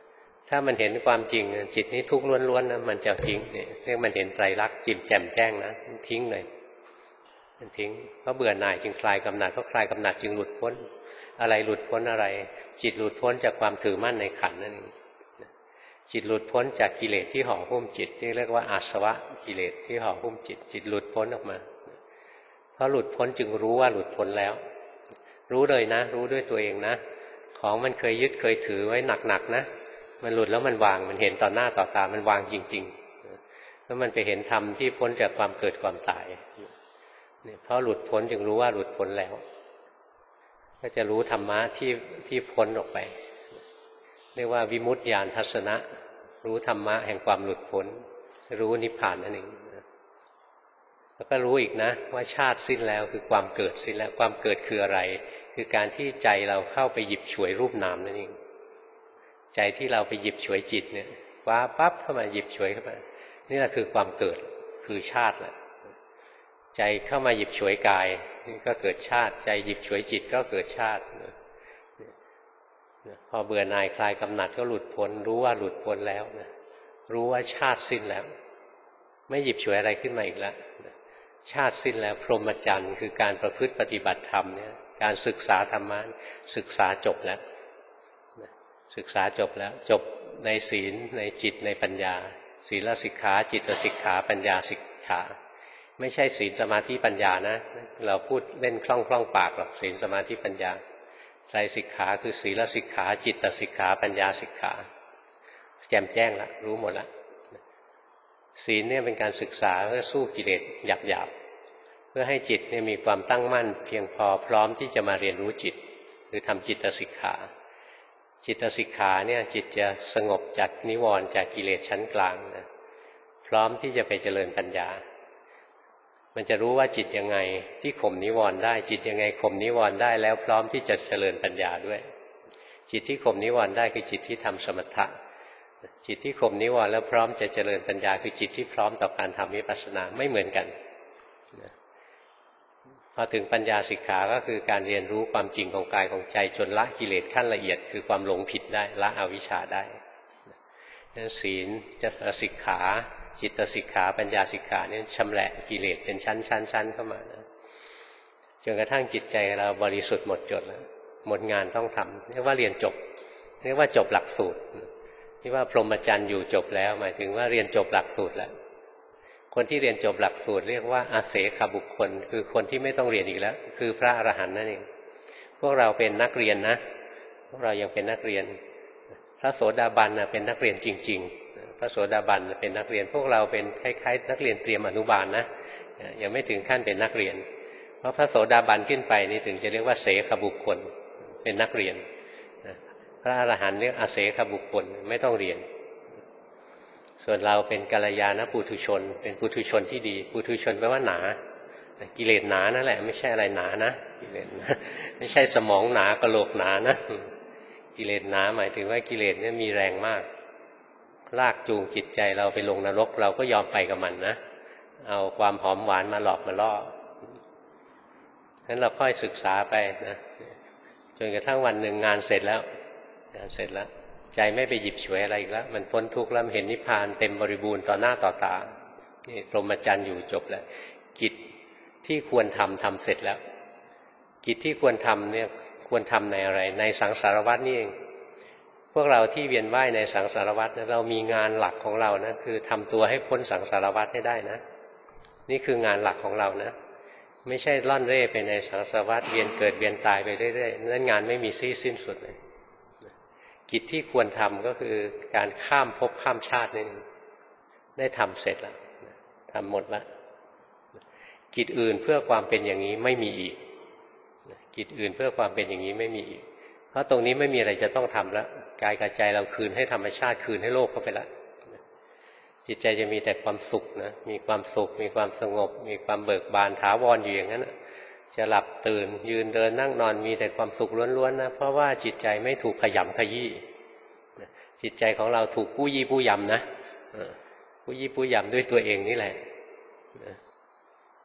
ถ้ามันเห็นความจริงจิตนี้ทุกข์ล้วนๆนะมันจะทิ้งเนี่ยเรียกมันเห็นไตรลักษณ์จิ้มแจ่มแจ้งนะมันทิ้งเลยมันทิ้งเพราะเบื่อหน่ายจึงคลายกำหนัดเพราะคลายกำหนัดจึงหลุดพ้นอะไรหลุดพ้นอะไรจิตหลุดพ้นจากความถือมั่นในขันธ์นั่นเองจิตหลุดพ้นจากกิเลสที่ห่อหุ้มจิตที่เรียกว่าอาสวะกิเลสที่ห่อหุ้มจิตจิตหลุดพ้นออกมาเพราะหลุดพ้นจึงรู้ว่าหลุดพ้นแล้วรู้เลยนะรู้ด้วยตัวเองนะของมันเคยยึดเคยถือไว้หนักๆนะมันหลุดแล้วมันวางมันเห็นต่อหน้าต่อตามันวางจริงๆแล้วมันไปเห็นธรรมที่พ้นจากความเกิดความตายเนี่ยเพราะหลุดพ้นจึงรู้ว่าหลุดพ้นแล้วก็จะรู้ธรรมะที่ที่พ้นออกไปเรียกว่าวิมุตติญาณทัศนะรู้ธรรมะแห่งความหลุดพ้นรู้นิพพานนั่นเองแล้วก็รู้อีกนะว่าชาติสิ้นแล้วคือความเกิดสิ้นแล้วความเกิดคืออะไรคือการที่ใจเราเข้าไปหยิบฉวยรูปนามนั่นเองใจที่เราไปหยิบฉวยจิตเนี่ยคว้าปั๊บเข้ามาหยิบฉวยเข้ามานี่แหละคือความเกิดคือชาติแหละใจเข้ามาหยิบฉวยกายนี่ก็เกิดชาติใจหยิบฉวยจิตก็เกิดชาติพอเบื่อหน่ายคลายกำหนัดก็หลุดพ้นรู้ว่าหลุดพ้นแล้วนะรู้ว่าชาติสิ้นแล้วไม่หยิบฉวยอะไรขึ้นมาอีกแล้วชาติสิ้นแล้วพรหมจรรย์คือการประพฤติปฏิบัติธรรมเนี่ยการศึกษาธรรมะศึกษาจบแล้วศึกษาจบแล้วจบในศีลในจิตในปัญญาศีลสิกขาจิตสิกขาปัญญาสิกขาไม่ใช่ศีลสมาธิปัญญานะเราพูดเล่นคล่องคล่องปากหรอกศีลสมาธิปัญญาไตรสิกขาคือศีลสิกขาจิตสิกขาปัญญาสิกขาแจ่มแจ้งแล้วรู้หมดแล้วศีลเนี่ยเป็นการศึกษาเพื่อสู้กิเลสหยาบๆเพื่อให้จิตเนี่ยมีความตั้งมั่นเพียงพอพร้อมที่จะมาเรียนรู้จิตคือทำจิตสิกขาจิตสิกขาเนี่ยจิตจะสงบจากนิวรณ์จากกิเลสชั้นกลางนะพร้อมที่จะไปเจริญปัญญามันจะรู้ว่าจิตยังไงที่ข่มนิวรณ์ได้จิตยังไงข่มนิวรณ์ได้แล้วพร้อมที่จะเจริญปัญญาด้วยจิตที่ข่มนิวรณ์ได้คือจิตที่ทำสมถะจิตที่ข่มนิวรณ์แล้วพร้อมจะเจริญปัญญาคือจิตที่พร้อมต่อการทำวิปัสสนาไม่เหมือนกันพอถึงปัญญาสิกขาก็คือการเรียนรู้ความจริงของกายของใจจนละกิเลสขั้นละเอียดคือความหลงผิดได้ละอวิชชาได้นั้นศีลจะสิกขาจิตสิกขาปัญญาสิกขาเนี่ยชำแหละกิเลสเป็นชั้นชั้นชั้นเข้ามานะจนกระทั่งจิตใจเราบริสุทธิ์หมดจดแล้วหมดงานต้องทำเรียกว่าเรียนจบเรียกว่าจบหลักสูตรที่ว่าพรหมจรรย์อยู่จบแล้วหมายถึงว่าเรียนจบหลักสูตรแล้วคนที่เรียนจบหลักสูตรเรียกว่าอาเสขบุคคลคือคนที่ไม่ต้องเรียนอีกแล้วคือพระอรหันต์นั่นเองพวกเราเป็นนักเรียนนะพวกเรายังเป็นนักเรียนพระโสดาบันเป็นนักเรียนจริงๆพระโสดาบันเป็นนักเรียนพวกเราเป็นคล้ายๆนักเรียนเตรียมอนุบาลนะยังไม่ถึงขั้นเป็นนักเรียนเพราะพระโสดาบันขึ้นไปนี่ถึงจะเรียกว่าเสขบุคคลเป็นนักเรียนพระอรหันต์เรียกอาเสขบุคคลไม่ต้องเรียนส่วนเราเป็นกัลยาณปุถุชนเป็นปุถุชนที่ดีปุถุชนแปลว่าหนากิเลสหนานั่นแหละไม่ใช่อะไรหนานะกิเลสไม่ใช่สมองหนากะโหลกหนานะกิเลสหนาหมายถึงว่ากิเลสเนี่ยมีแรงมากลากจูงจิตใจเราไปลงนรกเราก็ยอมไปกับมันนะเอาความหอมหวานมาหลอกมาล่อฉะนั้นเราค่อยศึกษาไปนะจนกระทั่งวันหนึ่งงานเสร็จแล้วงานเสร็จแล้วใจไม่ไปหยิบฉวยอะไรอีกแล้วมันพ้นทุกข์แล้วเห็นนิพพานเต็มบริบูรณ์ต่อหน้าต่อตานี่พรหมจรรย์อยู่จบแล้วกิจที่ควรทำทำเสร็จแล้วกิจที่ควรทำเนี่ยควรทำในอะไรในสังสารวัฏนี่เองพวกเราที่เวียนว่ายในสังสารวัฏนะเรามีงานหลักของเรานะคือทำตัวให้พ้นสังสารวัฏให้ได้นะนี่คืองานหลักของเรานะไม่ใช่ล่อนเร่ไปในสังสารวัฏเวียนเกิดเวียนตายไปเรื่อยๆนั่นงานไม่มีสิ้นสิ้นสุดเลยกิจที่ควรทำก็คือการข้ามภพข้ามชาตินี่ได้ทำเสร็จแล้วทำหมดแล้วกิจอื่นเพื่อความเป็นอย่างนี้ไม่มีอีกกิจอื่นเพื่อความเป็นอย่างนี้ไม่มีอีกเพราะตรงนี้ไม่มีอะไรจะต้องทำแล้วกายกับใจเราคืนให้ธรรมชาติคืนให้โลกเข้าไปแล้วจิตใจจะมีแต่ความสุขนะมีความสุขมีความสงบมีความเบิกบานถาวรอยู่อย่างนั้นนะจะหลับตื่นยืนเดินนั่งนอนมีแต่ความสุขล้วนๆนะเพราะว่าจิตใจไม่ถูกขยำขยี้จิตใจของเราถูกผู้ยี่ผู้ยำนะผู้ยี่ผู้ยำด้วยตัวเองนี่แหละ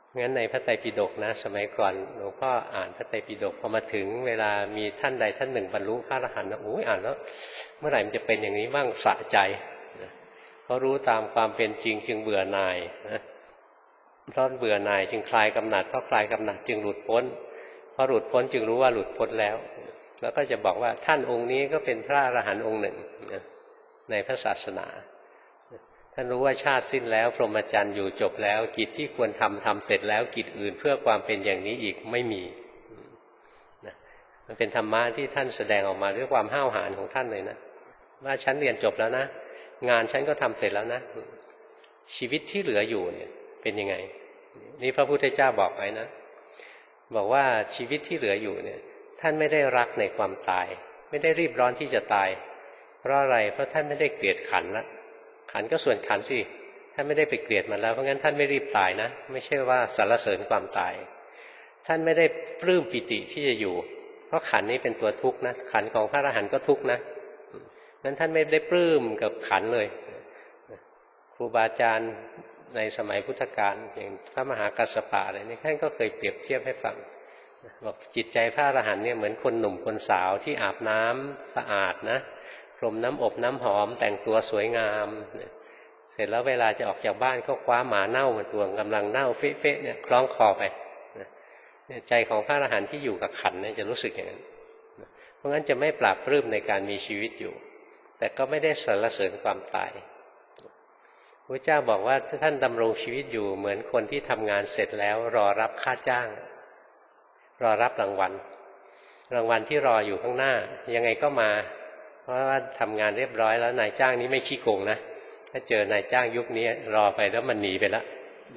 งั้นในพระไตรปิฎกนะสมัยก่อนหลวงพ่ออ่านพระไตรปิฎกพอมาถึงเวลามีท่านใดท่านหนึ่งบรรลุพระอรหันต์นะโอ้ยอ่านแล้วเมื่อไหร่มันจะเป็นอย่างนี้บ้างสะใจเขารู้ตามความเป็นจริงจึงเบื่อหน่ายนะเพราะเบื่อหน่ายจึงคลายกำหนัดเพราะคลายกำหนัดจึงหลุดพ้นเพราะหลุดพ้นจึงรู้ว่าหลุดพ้นแล้วแล้วก็จะบอกว่าท่านองค์นี้ก็เป็นพระอรหันต์องค์หนึ่งในพระศาสนาท่านรู้ว่าชาติสิ้นแล้วพรหมจรรย์อยู่จบแล้วกิจที่ควรทำทำเสร็จแล้วกิจอื่นเพื่อความเป็นอย่างนี้อีกไม่มีนะมันเป็นธรรมะที่ท่านแสดงออกมาด้วยความห้าวหาญของท่านเลยนะว่าฉันเรียนจบแล้วนะงานฉันก็ทำเสร็จแล้วนะชีวิตที่เหลืออยู่เนี่ยเป็นยังไงนี่พระพุทธเจ้าบอกไว้นะบอกว่าชีวิตที่เหลืออยู่เนี่ยท่านไม่ได้รักในความตายไม่ได้รีบร้อนที่จะตายเพราะอะไรเพราะท่านไม่ได้เกลียดขันละขันก็ส่วนขันสิท่านไม่ได้ไปเกลียดมันแล้วเพราะงั้นท่านไม่รีบตายนะไม่ใช่ว่าสรรเสริญความตายท่านไม่ได้ปลื้มปิติที่จะอยู่เพราะขันนี้เป็นตัวทุกข์นะขันของพระอรหันต์ก็ทุกข์นะนั้นท่านไม่ได้ปลื้มกับขันเลยครูบาอาจารย์ในสมัยพุทธกาลอย่างพระมหากัสสปะอะไรนี่ท่านก็เคยเปรียบเทียบให้ฟังบอกจิตใจพระอรหันต์เนี่ยเหมือนคนหนุ่มคนสาวที่อาบน้ำสะอาดนะพรมน้ำอบน้ำหอมแต่งตัวสวยงามเสร็จแล้วเวลาจะออกจากบ้านก็คว้าหมาเน่ามาตัวกำลังเน่าเฟะๆเนี่ยคล้องคอไปใจของพระอรหันต์ที่อยู่กับขันเนี่ยจะรู้สึกอย่างนั้นเพราะงั้นจะไม่ปราบปลื้มในการมีชีวิตอยู่แต่ก็ไม่ได้สรรเสริญความตายพระเจ้าบอกว่าท่านดำรงชีวิตอยู่เหมือนคนที่ทำงานเสร็จแล้วรอรับค่าจ้างรอรับรางวัลรางวัลที่รออยู่ข้างหน้ายังไงก็มาเพราะว่าทำงานเรียบร้อยแล้วนายจ้างนี้ไม่ขี้โกงนะถ้าเจอนายจ้างยุคนี้รอไปแล้วมันหนีไปแล้ว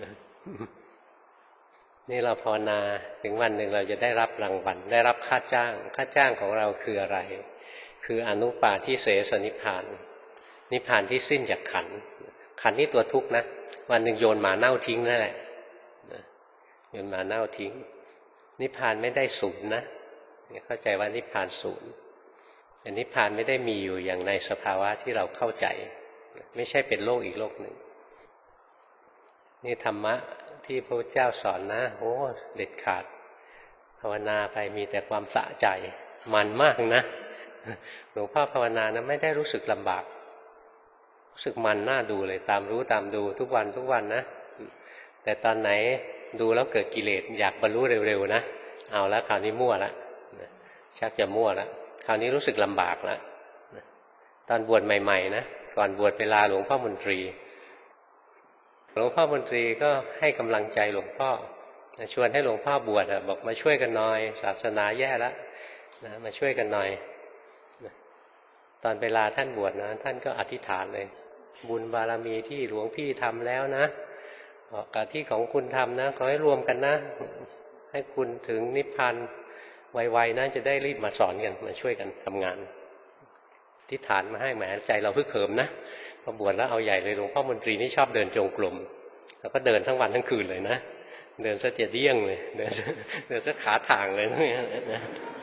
นี่เราภาวนาถึงวันหนึ่งเราจะได้รับรางวัลได้รับค่าจ้างค่าจ้างของเราคืออะไรคืออนุปาทิเสสนิพพานนิพพานที่สิ้นจากขันธ์ขันธ์นี่ตัวทุกข์นะวันหนึ่งโยนหมาเน่าทิ้งนั่นแหละโยนหมาเน่าทิ้งนิพพานไม่ได้ศูนย์นะเข้าใจว่านิพพานศูนย์แต่นิพพานไม่ได้มีอยู่อย่างในสภาวะที่เราเข้าใจไม่ใช่เป็นโลกอีกโลกหนึ่งนี่ธรรมะที่พระพุทธเจ้าสอนนะโอ้เด็ดขาดภาวนาไปมีแต่ความสะใจมันมากนะหลวงพ่อภาวนานะไม่ได้รู้สึกลำบากรู้สึกมันน่าดูเลยตามรู้ตามดูทุกวันทุกวันนะแต่ตอนไหนดูแล้วเกิดกิเลสอยากบรรลุเร็วๆนะเอาแล้วคราวนี้มั่วแล้วชักจะมั่วแล้วคราวนี้รู้สึกลำบากแล้วตอนบวชใหม่ๆนะก่อนบวชเวลาหลวงพ่อมนตรีหลวงพ่อมนตรีก็ให้กำลังใจหลวงพ่อชวนให้หลวงพ่อบวชบอกมาช่วยกันหน่อยศาสนาแย่แล้วนะมาช่วยกันหน่อยตอนเวลาท่านบวชนะท่านก็อธิษฐานเลยบุญบารมีที่หลวงพี่ทำแล้วนะกับที่ของคุณทำนะขอให้รวมกันนะให้คุณถึงนิพพานไวๆนะจะได้รีบมาสอนกันมาช่วยกันทำงานอธิษฐานมาให้แหมใจเราพึกเขิมนะพอบวชแล้วเอาใหญ่เลยหลวงพ่อมนตรีนี่ชอบเดินจงกรมแล้วก็เดินทั้งวันทั้งคืนเลยนะเดินซะเจียเดี้ยงเลยเดินเดินซะขาถ่างเลยนะ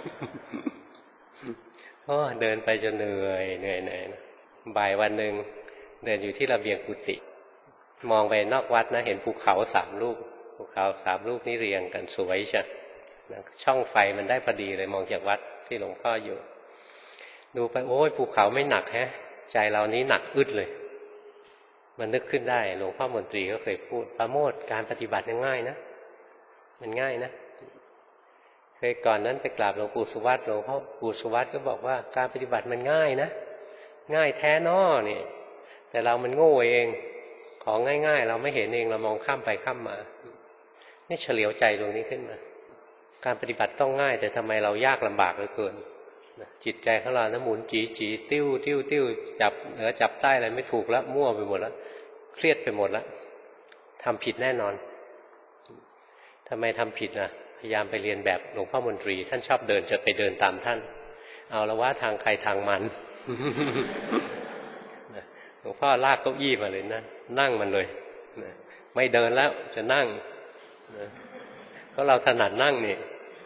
โอ้เดินไปจนเหนื่อยเหนื่อยเหนื่อยบ่ายวันหนึ่งเดินอยู่ที่ระเบียงกุฏิมองไปนอกวัดนะเห็นภูเขาสามลูกภูเขาสามลูกนี้เรียงกันสวยใช่ช่องไฟมันได้พอดีเลยมองจากวัดที่หลวงพ่ออยู่ดูไปโอ้ยภูเขาไม่หนักแฮะใจเรานี้หนักอึดเลยมันนึกขึ้นได้หลวงพ่อมนตรีก็เคยพูดประโมทการปฏิบัติง่ายนะมันง่ายนะเคยก่อนนั้นไปกราบหลวงปู่สุวัตหลวงพ่อปู่สุวัตก็บอกว่าการปฏิบัติมันง่ายนะง่ายแท้น้อนี่แต่เรามันโง่เองของง่ายๆเราไม่เห็นเองเรามองข้ามไปข้ามมานี่เฉลียวใจตรงนี้ขึ้นมาการปฏิบัติต้องง่ายแต่ทำไมเรายากลำบากเหลือเกินจิตใจของเรานะหมุนจีจีติ้วติ้วติ้วจับเหนือจับใต้อะไรไม่ถูกแล้วมั่วไปหมดแล้วเครียดไปหมดแล้วทำผิดแน่นอนทำไมทำผิดนะพยายามไปเรียนแบบหลวงพ่อมนตรีท่านชอบเดินจะไปเดินตามท่านเอาละว่าทางใครทางมันหลวงพ่อลากเก้าอี้มาเลยนะนั่งมันเลยไม่เดินแล้วจะนั่งก็เราถนัดนั่งนี่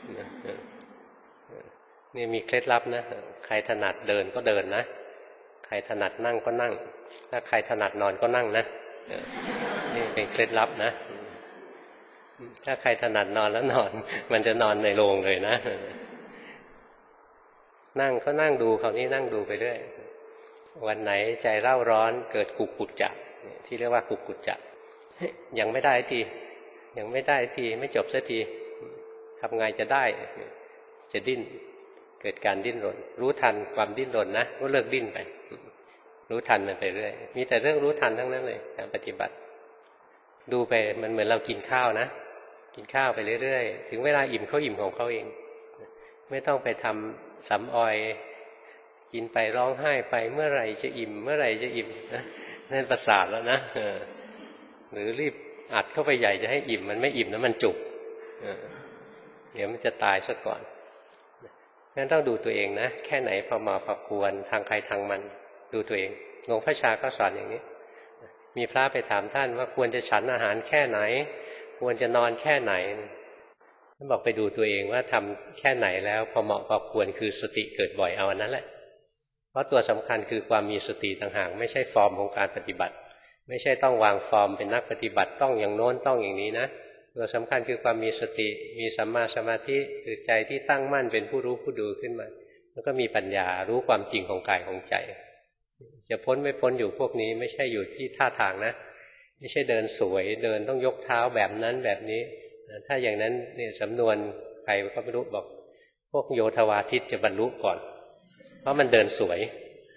นี่มีเคล็ดลับนะใครถนัดเดินก็เดินนะใครถนัดนั่งก็นั่งถ้าใครถนัดนอนก็นั่งนะนี่เป็นเคล็ดลับนะถ้าใครถนัดนอนแล้วนอนมันจะนอนในโรงเลยนะนั่งก็นั่งดูคราวนี้นั่งดูไปเรื่อยวันไหนใจเร่าร้อนเกิดกุกกุจจะที่เรียกว่ากุกกุจจะยังไม่ได้ทียังไม่ได้ทีไม่จบสักทีทำไงจะได้จะดิ้นเกิดการดิ้นรนรู้ทันความดิ้นรนนะก็เลิกดิ้นไปรู้ทันมันไปเรื่อยมีแต่เรื่องรู้ทันทั้งนั้นเลยการปฏิบัติดูไปมันเหมือนเรากินข้าวนะกินข้าวไปเรื่อยๆถึงเวลาอิ่มเขาอิ่มของเขาเองไม่ต้องไปทำสำออยกินไปร้องไห้ไปเมื่อไหร่จะอิ่มเมื่อไหร่จะอิ่มนะนั่นประสาทแล้วนะหรือรีบอัดเข้าไปใหญ่จะให้อิ่มมันไม่อิ่มนะมันจุกเดี๋ยวมันจะตายซะก่อนงั้นต้องดูตัวเองนะแค่ไหนพอเหมาะพอควรทางใครทางมันดูตัวเองหลวงพ่อชาก็สอนอย่างนี้มีพระไปถามท่านว่าควรจะฉันอาหารแค่ไหนควรจะนอนแค่ไหนท่านบอกไปดูตัวเองว่าทำแค่ไหนแล้วพอเหมาะพอควรคือสติเกิดบ่อยเอาอันนั้นแหละเพราะตัวสำคัญคือความมีสติต่างหากไม่ใช่ฟอร์มของการปฏิบัติไม่ใช่ต้องวางฟอร์มเป็นนักปฏิบัติต้องอย่างโน้นต้องอย่างนี้นะตัวสำคัญคือความมีสติมีสัมมาสมาธิคือใจที่ตั้งมั่นเป็นผู้รู้ผู้ดูขึ้นมาแล้วก็มีปัญญารู้ความจริงของกายของใจจะพ้นไม่พ้นอยู่พวกนี้ไม่ใช่อยู่ที่ท่าทางนะไม่ใช่เดินสวยเดินต้องยกเท้าแบบนั้นแบบนี้ถ้าอย่างนั้นเนี่ยสำนวนใครก็ไม่รู้บอกพวกโยธวาทิตจะบรรลุก่อนเพราะมันเดินสวย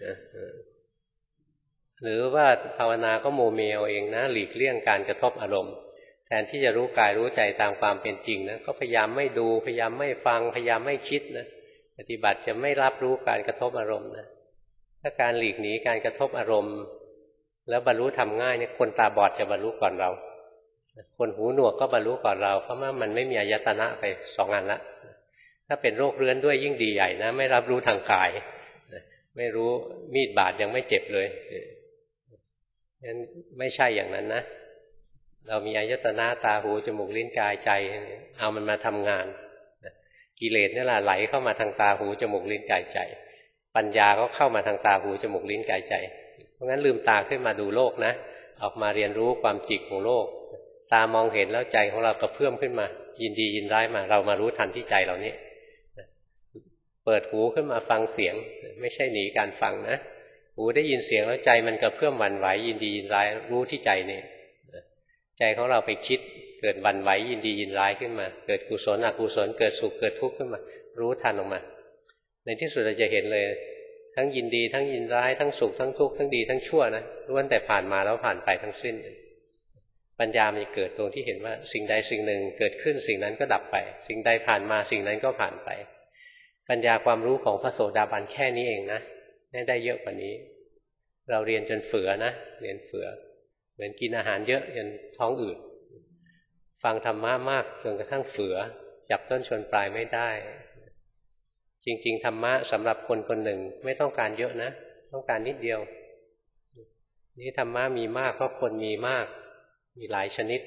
หรือว่าภาวนาก็โมเมเอาเองนะหลีกเลี่ยงการกระทบอารมณ์แทนที่จะรู้กายรู้ใจตามความเป็นจริงนะก็พยายามไม่ดูพยายามไม่ฟังพยายามไม่คิดนะปฏิบัติจะไม่รับรู้การกระทบอารมณ์นะถ้าการหลีกหนีการกระทบอารมณ์แล้วบรรลุทำง่ายเนี่ยคนตาบอดจะบรรลุก่อนเราคนหูหนวกก็บรรลุก่อนเราเพราะว่ามันไม่มีอายตนะไปสองอันละถ้าเป็นโรคเรื้อนด้วยยิ่งดีใหญ่นะไม่รับรู้ทางกายไม่รู้มีดบาดยังไม่เจ็บเลยงั้นไม่ใช่อย่างนั้นนะเรามีอายตนะตาหูจมูกลิ้นกายใจเอามันมาทำงานกิเลสนี่แหละไหลเข้ามาทางตาหูจมูกลิ้นกายใจปัญญาก็เข้ามาทางตาหูจมูกลิ้นกายใจเพราะงั้นลืมตาขึ้นมาดูโลกนะออกมาเรียนรู้ความจริงของโลกตามองเห็นแล้วใจของเรากระเพื่อมขึ้นมายินดียินร้ายมาเรามารู้ทันที่ใจเรานี้เปิดหูขึ้นมาฟังเสียงไม่ใช่หนีการฟังนะหูได้ยินเสียงแล้วใจมันกระเพื่อมหวั่นไหวยินดียินร้ายรู้ที่ใจนี่ใจของเราไปคิดเกิดหวั่นไหวยินดียินร้ายขึ้นมาเกิดกุศลอกุศลเกิดสุขเกิดทุกข์ขึ้นมารู้ทันออกมาในที่สุดเราจะเห็นเลยทั้งยินดีทั้งยินร้ายทั้งสุขทั้งทุกข์ทั้งดีทั้งชั่วนะล้วนแต่ผ่านมาแล้วผ่านไปทั้งสิ้นปัญญามันจะเกิดตรงที่เห็นว่าสิ่งใดสิ่งหนึ่งเกิดขึ้นสิ่งนั้นก็ดับไปสิ่งใดผ่านมาสิ่งนั้นก็ผ่านไปปัญญาความรู้ของพระโสดาบันแค่นี้เองนะไม่ได้เยอะกว่านี้เราเรียนจนเฟือนะเรียนเฟือเหมือนกินอาหารเยอะจนท้องอืดฟังธรรมะมากจนกระทั่งเฟือจับต้นชนปลายไม่ได้จริงๆธรรมะสำหรับคนคนหนึ่งไม่ต้องการเยอะนะต้องการนิดเดียวนี่ธรรมะมีมากเพราะคนมีมากมีหลายชนิด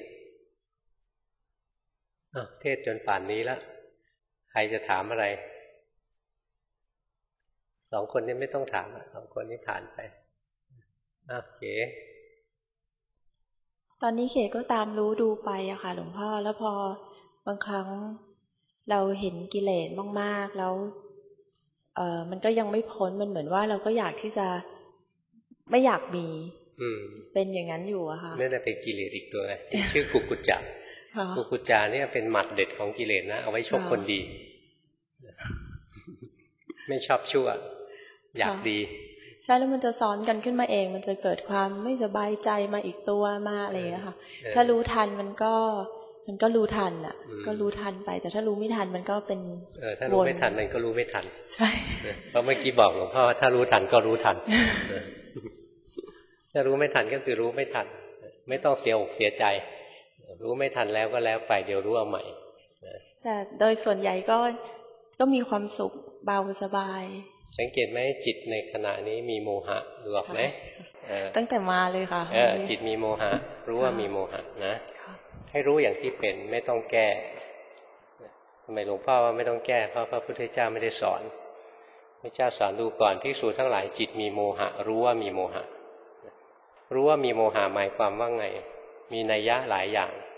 เทศจนป่านนี้แล้วใครจะถามอะไรสองคนนี้ไม่ต้องถามสองคนนี้ผ่านไปโอเค
ตอนนี้เขก็ตามรู้ดูไปอะค่ะหลวงพ่อแล้วพอบางครั้งเราเห็นกิเลสมากๆแล้วเออมันก็ยังไม่พ้นมันเหมือนว่าเราก็อยากที่จะไม่อยากมีเป็นอย่างนั้นอยู่อะค่ะนั่น
เป็นกิเลสอีกตัวไงชื่อกุกุจจะกุกุจจะเนี่ยเป็นหมัดเด็ดของกิเลสนะเอาไว้ชกคนดีไม่ชอบชั่วอยากดี
ใช่แล้วมันจะซ้อนกันขึ้นมาเองมันจะเกิดความไม่สบายใจมาอีกตัวมาอะไรอย่างเงี้ยค่ะถ้ารู้ทันมันก็มันก็รู้ทันอ่ะก็รู้ทันไปแต่ถ้ารู้ไม่ทันมันก็เป็น
เออถ้ารู้ไม่ทันมันก็รู้ไม่ทัน
ใช่
เพราะเมื่อกี้บอกหลวงพ่อว่าถ้ารู้ทันก็รู้ทันถ้ารู้ไม่ทันก็คือรู้ไม่ทันไม่ต้องเสียอกเสียใจรู้ไม่ทันแล้วก็แล้วไปเดี๋ยวรู้เอาใหม่
แต่โดยส่วนใหญ่ก็ก็มีความสุขเบาสบาย
สังเกตไหมจิตในขณะนี้มีโมหะดูออกไหม
ตั้งแต่มาเลยค่ะ
เออจิตมีโมหะรู้ว่ามีโมหะนะให้รู้อย่างที่เป็นไม่ต้องแก้ทำไมหลวงพ่อว่าไม่ต้องแก้เพราะพระพุทธเจ้าไม่ได้สอนพระเจ้าสอนดูก่อนภิกษุทั้งหลายจิตมีโมหะรู้ว่ามีโมหะรู้ว่ามีโมหะหมายความว่าไงมีนัยยะหลายอย่าง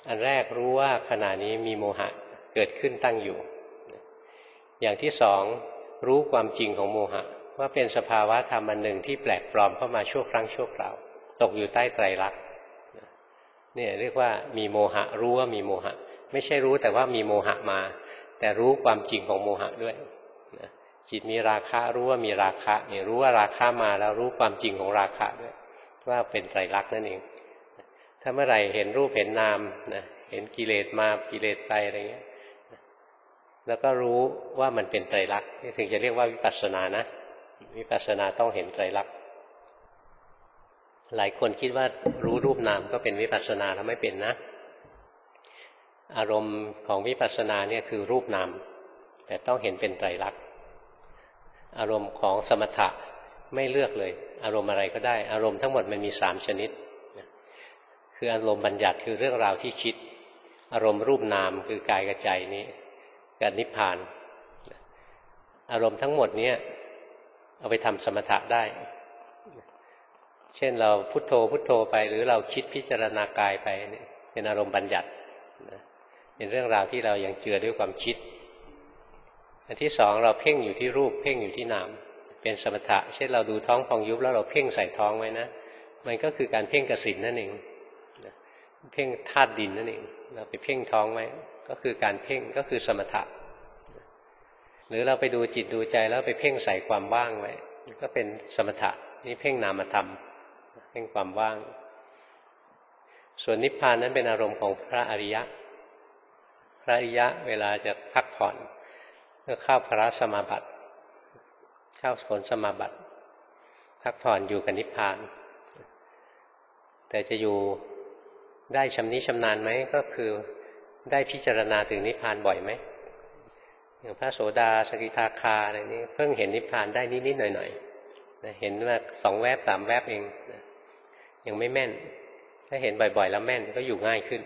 อันแรกรู้ว่าขณะนี้มีโมหะเกิดขึ้นตั้งอยู่อย่างที่สองรู้ความจริงของโมหะว่าเป็นสภาวะธรรมอันหนึ่งที่แปลกปลอมเข้ามาชั่วครั้งชั่วคราวตกอยู่ใต้ไตรลักษณ์เนี่ยเรียกว่ามีโมหะรู้ว่ามีโมหะไม่ใช่รู้แต่ว่ามีโมหะมาแต่รู้ความจริงของโมหะด้วยจิตมีราคะรู้ว่ามีราคะเนี่ยรู้ว่าราคะมาแล้วรู้ความจริงของราคะด้วยว่าเป็นไตรลักษณ์นั่นเองถ้าเมื่อไหร่เห็นรูปเห็นนามนะเห็นกิเลสมากิเลสไปอะไรเงี้ยแล้วก็รู้ว่ามันเป็นไตรลักษณ์นี่ถึงจะเรียกว่าวิปัสสนานะวิปัสสนาต้องเห็นไตรลักษณ์หลายคนคิดว่ารู้รูปนามก็เป็นวิปัสสนาแล้วไม่เป็นนะอารมณ์ของวิปัสสนาเนี่ยคือรูปนามแต่ต้องเห็นเป็นไตรลักษณ์อารมณ์ของสมถะไม่เลือกเลยอารมณ์อะไรก็ได้อารมณ์ทั้งหมดมันมีสามชนิดคืออารมณ์บัญญัติคือเรื่องราวที่คิดอารมณ์รูปนามคือกายกับใจนี้กับนิพพานอารมณ์ทั้งหมดนี้เอาไปทำสมถะได้เช่นเราพุทโธพุทโธไปหรือเราคิดพิจารณากายไปเป็นอารมณ์บัญญัติเป็นเรื่องราวที่เรายังเจือด้วยความคิดอันที่สองเราเพ่งอยู่ที่รูปเพ่งอยู่ที่นามเป็นสมถะเช่นเราดูท้องพองยุบแล้วเราเพ่งใส่ท้องไว้นะมันก็คือการเพ่งกสิณนั่นเองเพ่งธาตุดินนั่นเองเราไปเพ่งท้องไว้ก็คือการเพ่งก็คือสมถะหรือเราไปดูจิตดูใจแล้วไปเพ่งใส่ความว่างไว้ก็เป็นสมถะนี่เพ่งนามธรรมเพ่งความว่างส่วนนิพพานนั้นเป็นอารมณ์ของพระอริยะพระอริยะเวลาจะพักผ่อนก็เข้าพระสมาบัติเข้าผลสมาบัติพักผ่อนอยู่กับนิพพานแต่จะอยู่ได้ชำนิชำนาญไหมก็คือได้พิจารณาถึงนิพพานบ่อยไหมอย่างพระโสดาสกิทาคาอะไรนี้เพิ่งเห็นนิพพานได้นิดๆหน่อยๆเห็นว่าสองแวบสามแวบเองยังไม่แม่นถ้าเห็นบ่อยๆแล้วแม่นก็อยู่ง่ายขึ้น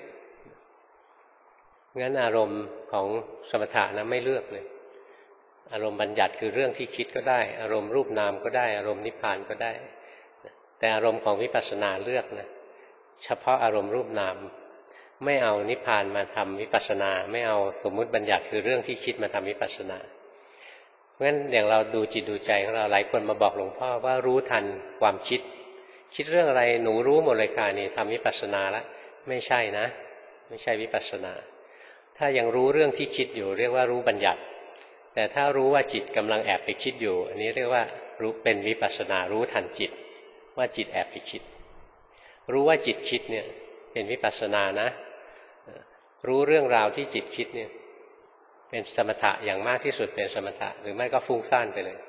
งั้นอารมณ์ของสมถะนะไม่เลือกเลยอารมณ์บัญญัติคือเรื่องที่คิดก็ได้อารมณ์รูปนามก็ได้อารมณ์นิพพานก็ได้แต่อารมณ์ของวิปัสสนาเลือกนะเฉพาะอารมณ์รูปนามไม่เอานิพพานมาทำวิปัสสนาไม่เอาสมมุติบัญญัติคือเรื่องที่คิดมาทำวิปัสสนาเพราะฉะนั้นอย่างเราดูจิตดูใจของเราหลายคนมาบอกหลวงพ่อว่ารู้ทันความคิดคิดเรื่องอะไรหนูรู้หมดเลยค่ะนี่ทำวิปัสสนาแล้วไม่ใช่นะไม่ใช่วิปัสสนาถ้ายังรู้เรื่องที่คิดอยู่เรียกว่ารู้บัญญัติแต่ถ้ารู้ว่าจิตกำลังแอบไปคิดอยู่อันนี้เรียกว่ารู้เป็นวิปัสสนารู้ทันจิตว่าจิตแอบไปคิดรู้ว่าจิตคิดเนี่ยเป็นวิปัสสนานะรู้เรื่องราวที่จิตคิดเนี่ยเป็นสมถะอย่างมากที่สุดเป็นสมถะหรือไม่ก็ฟุ้งซ่านไปเลย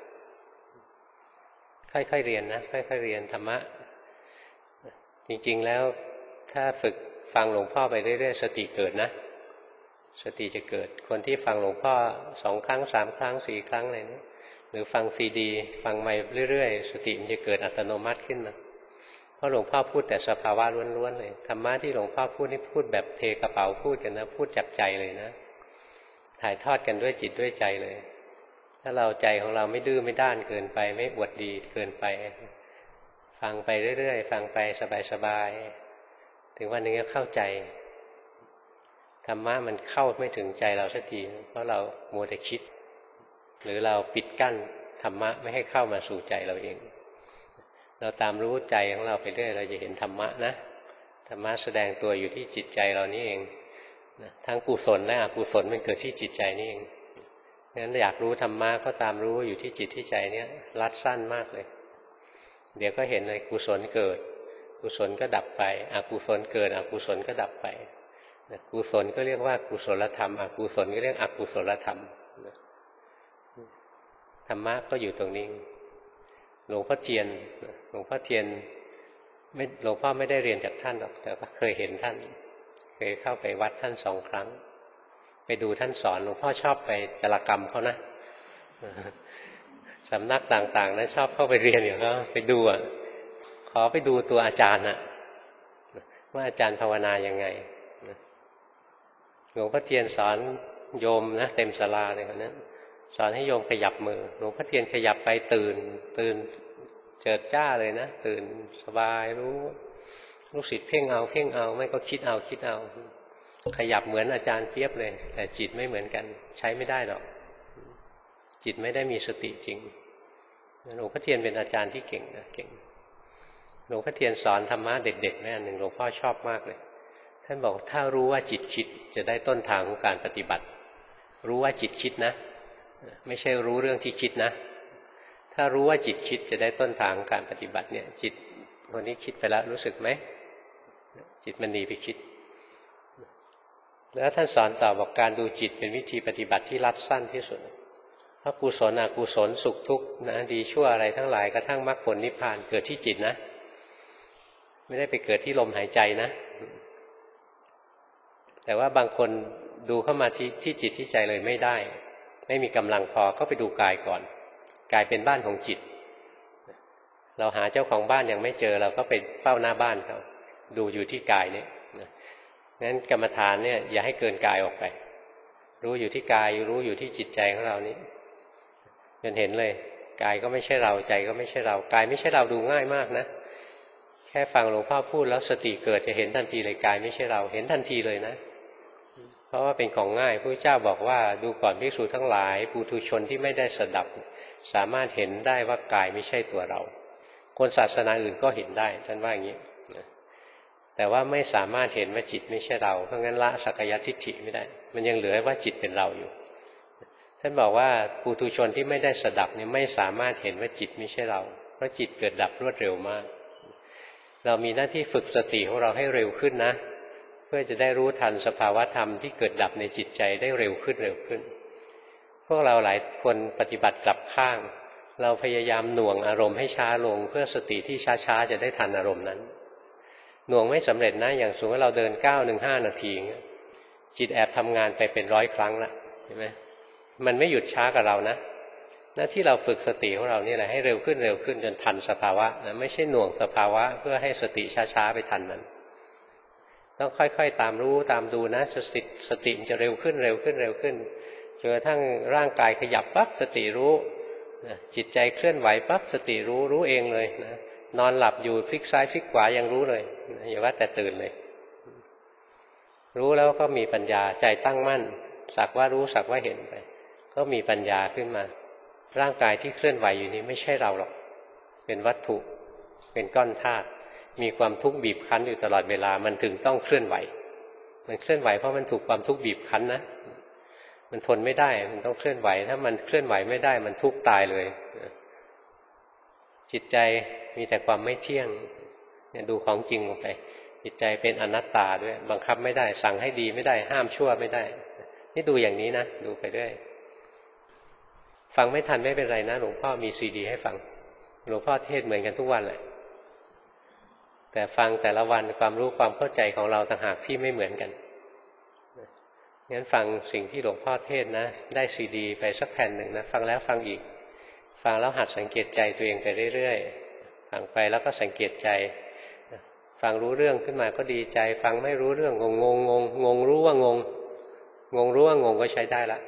ค่อยๆเรียนนะค่อยๆเรียนธรรมะจริงๆแล้วถ้าฝึกฟังหลวงพ่อไปเรื่อยๆสติเกิดนะสติจะเกิดคนที่ฟังหลวงพ่อสองครั้งสามครั้งสี่ครั้งอะไรนี้หรือฟังซีดีฟังไปเรื่อยๆสติมันจะเกิดอัตโนมัติขึ้นมาเพราะหลวงพ่อพูดแต่สภาวะล้วนๆเลยธรรมะที่หลวงพ่อพูดนี่พูดแบบเทกระเป๋าพูดกันนะพูดจากใจเลยนะถ่ายทอดกันด้วยจิตด้วยใจเลยถ้าเราใจของเราไม่ดื้อไม่ด้านเกินไปไม่อวดดีเกินไปฟังไปเรื่อยๆฟังไปสบายๆถึงวันหนึ่งก็เข้าใจธรรมะมันเข้าไม่ถึงใจเราสักทีเพราะเรามัวแต่คิดหรือเราปิดกั้นธรรมะไม่ให้เข้ามาสู่ใจเราเองเราตามรู้ใจของเราไปเรื่อยเราจะเห็นธรรมะนะธรรมะแสดงตัวอยู่ที่จิตใจเรานี่เองทั้งกุศลและอกุศลมันเกิดที่จิตใจนี่เองงั้นอยากรู้ธรรมะก็ตามรู้อยู่ที่จิตที่ใจเนี่ยรัดสั้นมากเลยเดี๋ยวก็เห็นเลยกุศลเกิดกุศลก็ดับไปอกุศลเกิดอกุศลก็ดับไปกุศลก็เรียกว่ากุศลธรรมอกุศลก็เรียกอกุศลธรรมธรรมะก็อยู่ตรงนี้หลวงพ่อเทียนหลวงพ่อเทียนไม่หลวงพ่อไม่ได้เรียนจากท่านหรอกแต่ก็เคยเห็นท่านเคยเข้าไปวัดท่านสองครั้งไปดูท่านสอนหลวงพ่อชอบไปจารกรรมเขานะสำนักต่างๆนะชอบเข้าไปเรียนอย่างเขาไปดูอ่ะขอไปดูตัวอาจารย์น่ะว่าอาจารย์ภาวนายังไงหลวงพ่อเทียนสอนโยมนะเต็มศาลาเลยคนนั้นสอนให้โยมขยับมือหลวงพ่อเทียนขยับไปตื่นตื่นเจิดจ้าเลยนะตื่นสบายรู้ลูกศิษย์เพ่งเอาเพ่งเอาไม่ก็คิดเอาคิดเอาขยับเหมือนอาจารย์เปียบเลยแต่จิตไม่เหมือนกันใช้ไม่ได้หรอกจิตไม่ได้มีสติจริงหลวงพ่อเทียนเป็นอาจารย์ที่เก่งนะเก่งหลวงพ่อเทียนสอนธรรมะเด็ดๆแม่หนึ่งหลวงพ่อชอบมากเลยท่านบอกถ้ารู้ว่าจิตคิดจะได้ต้นทางของการปฏิบัติรู้ว่าจิตคิดนะไม่ใช่รู้เรื่องที่คิดนะถ้ารู้ว่าจิตคิดจะได้ต้นทางของการปฏิบัติเนี่ยจิตคนนี้คิดไปแล้วรู้สึกไหมจิตมันหนีไปคิดแล้วท่านสอนต่อบอกการดูจิตเป็นวิธีปฏิบัติที่รัดสั้นที่สุดเพราะกุศลอกุศลสุขทุกข์นะดีชั่วอะไรทั้งหลายกระทั่งมรรคผลนิพพานเกิดที่จิตนะไม่ได้ไปเกิดที่ลมหายใจนะแต่ว่าบางคนดูเข้ามาที่ที่จิตที่ใจเลยไม่ได้ไม่มีกำลังพอก็ไปดูกายก่อนกายเป็นบ้านของจิตเราหาเจ้าของบ้านยังไม่เจอเราก็ไปเฝ้าหน้าบ้านเขาดูอยู่ที่กายนี่งั้นกรรมฐานเนี่ยอย่าให้เกินกายออกไปรู้อยู่ที่กายรู้อยู่ที่จิตใจของเรานี้จนเห็นเลยกายก็ไม่ใช่เราใจก็ไม่ใช่เรากายไม่ใช่เราดูง่ายมากนะแค่ฟังหลวงพ่อพูดแล้วสติเกิดจะเห็นทันทีเลยกายไม่ใช่เราเห็นทันทีเลยนะเพราะว่าเป็นของง่ายพระเจ้าบอกว่าดูก่อนภิกษุทั้งหลายปุถุชนที่ไม่ได้สดับสามารถเห็นได้ว่ากายไม่ใช่ตัวเราคนศาสนาอื่นก็เห็นได้ท่านว่าอย่างนี้แต่ว่าไม่สามารถเห็นว่าจิตไม่ใช่เราเพราะงั้นละสักกายทิฏฐิไม่ได้มันยังเหลือว่าจิตเป็นเราอยู่ท่านบอกว่าปุถุชนที่ไม่ได้สดับเนี่ยไม่สามารถเห็นว่าจิตไม่ใช่เราเพราะจิตเกิดดับรวดเร็วมากเรามีหน้าที่ฝึกสติของเราให้เร็วขึ้นนะเพื่อจะได้รู้ทันสภาวะธรรมที่เกิดดับในจิตใจได้เร็วขึ้นเร็วขึ้นพวกเราหลายคนปฏิบัติกลับข้างเราพยายามหน่วงอารมณ์ให้ช้าลงเพื่อสติที่ช้าๆจะได้ทันอารมณ์นั้นหน่วงไม่สำเร็จนะอย่างสมมติว่าเราเดินก้าวหนึ่งห้านาทีจิตแอบทำงานไปเป็นร้อยครั้งละเห็นไหมมันไม่หยุดช้ากับเรานะหน้าที่เราฝึกสติของเรานี่แหละให้เร็วขึ้นเร็วขึ้นจนทันสภาวะนะไม่ใช่หน่วงสภาวะเพื่อให้สติช้าๆไปทันมันต้องค่อยๆตามรู้ตามดูนะสติสติมันจะเร็วขึ้นเร็วขึ้นเร็วขึ้นจนกระทั่งร่างกายขยับปั๊บสติรู้จิตใจเคลื่อนไหวปั๊บสติรู้รู้เองเลยนะนอนหลับอยู่พลิกซ้ายพลิกขวายังรู้เลยอย่าว่าแต่ตื่นเลยรู้แล้วก็มีปัญญาใจตั้งมั่นสักว่ารู้สักว่าเห็นไปก็มีปัญญาขึ้นมาร่างกายที่เคลื่อนไหวอยู่นี้ไม่ใช่เราหรอกเป็นวัตถุเป็นก้อนธาตุมีความทุกข์บีบคั้นอยู่ตลอดเวลามันถึงต้องเคลื่อนไหวมันเคลื่อนไหวเพราะมันถูกความทุกข์บีบคั้นนะมันทนไม่ได้มันต้องเคลื่อนไหวถ้ามันเคลื่อนไหวไม่ได้มันทุกข์ตายเลยจิตใจมีแต่ความไม่เที่ยงเนี่ยดูของจริงลงไปจิตใจเป็นอนัตตาด้วยบังคับไม่ได้สั่งให้ดีไม่ได้ห้ามชั่วไม่ได้นี่ดูอย่างนี้นะดูไปด้วยฟังไม่ทันไม่เป็นไรนะหลวงพ่อมีซีดีให้ฟังหลวงพ่อเทศเหมือนกันทุกวันแหละแต่ฟังแต่ละวันความรู้ความเข้าใจของเราต่างหากที่ไม่เหมือนกันงั้นฟังสิ่งที่หลวงพ่อเทศนะได้ซีดีไปสักแผ่นหนึ่งนะฟังแล้วฟังอีกฟังแล้วหัดสังเกตใจตัวเองไปเรื่อยๆฟังไปแล้วก็สังเกตใจฟังรู้เรื่องขึ้นมาก็ดีใจฟังไม่รู้เรื่องงงงงงงงรู้ว่างงงงรู้ว่างงก็ใช้ได้ละ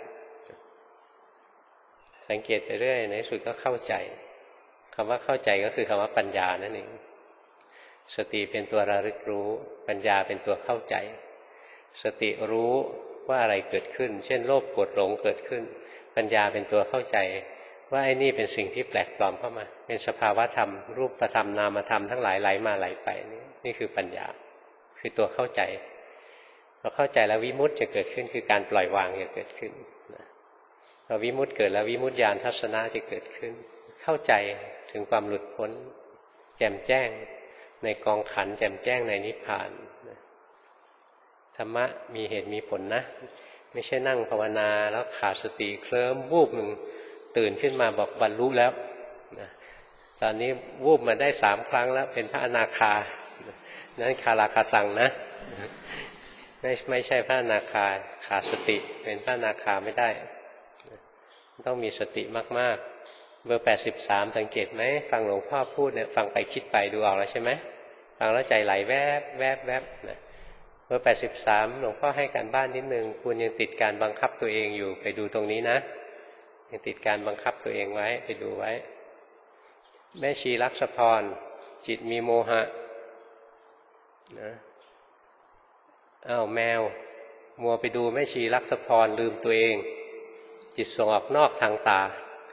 สังเกตไปเรื่อยในสุดก็เข้าใจคำว่าเข้าใจก็คือคำว่าปัญญานั่นเองสติเป็นตัวระลึกรู้ปัญญาเป็นตัวเข้าใจสติรู้ว่าอะไรเกิดขึ้นเช่นโลภโกรธหลงเกิดขึ้นปัญญาเป็นตัวเข้าใจว่าไอ้นี่เป็นสิ่งที่แปลกปลอมเข้ามาเป็นสภาวะธรรมรูปธรรมนามธรรมทั้งหลายไหลมาไหลไปนี่นี่คือปัญญาคือตัวเข้าใจพอเข้าใจแล้ววิมุตติจะเกิดขึ้นคือการปล่อยวางจะเกิดขึ้นพอวิมุตติเกิดแล้ววิมุตติญาณทัศนะจะเกิดขึ้นเข้าใจถึงความหลุดพ้นแจ่มแจ้งในกองขันธ์แจ่มแจ้งในนิพพานธรรมะมีเหตุมีผลนะไม่ใช่นั่งภาวนาแล้วขาดสติเคลิ้มวูบหนึ่งตื่นขึ้นมาบอกบรรลุแล้วตอนนี้วูบมาได้สามครั้งแล้วเป็นพระอนาคานั้นคาราคาสั่งนะไม่ไม่ใช่พระอนาคาขาดสติเป็นพระอนาคาไม่ได้ต้องมีสติมากๆเบอร์แปดสิบสามสังเกตไหมฟังหลวงพ่อพูดเนี่ยฟังไปคิดไปดูออกแล้วใช่ไหมฟังแล้วใจไหลแวบแวบแวบนะเบอร์แปดสิบสามหลวงพ่อให้การบ้านนิดนึงคุณยังติดการบังคับตัวเองอยู่ไปดูตรงนี้นะยังติดการบังคับตัวเองไว้ไปดูไว้แม่ชีลักษพรจิตมีโมหะนะอ้าวแมวมัวไปดูแม่ชีลักษพรลืมตัวเองจิตส่งออกนอกทางตา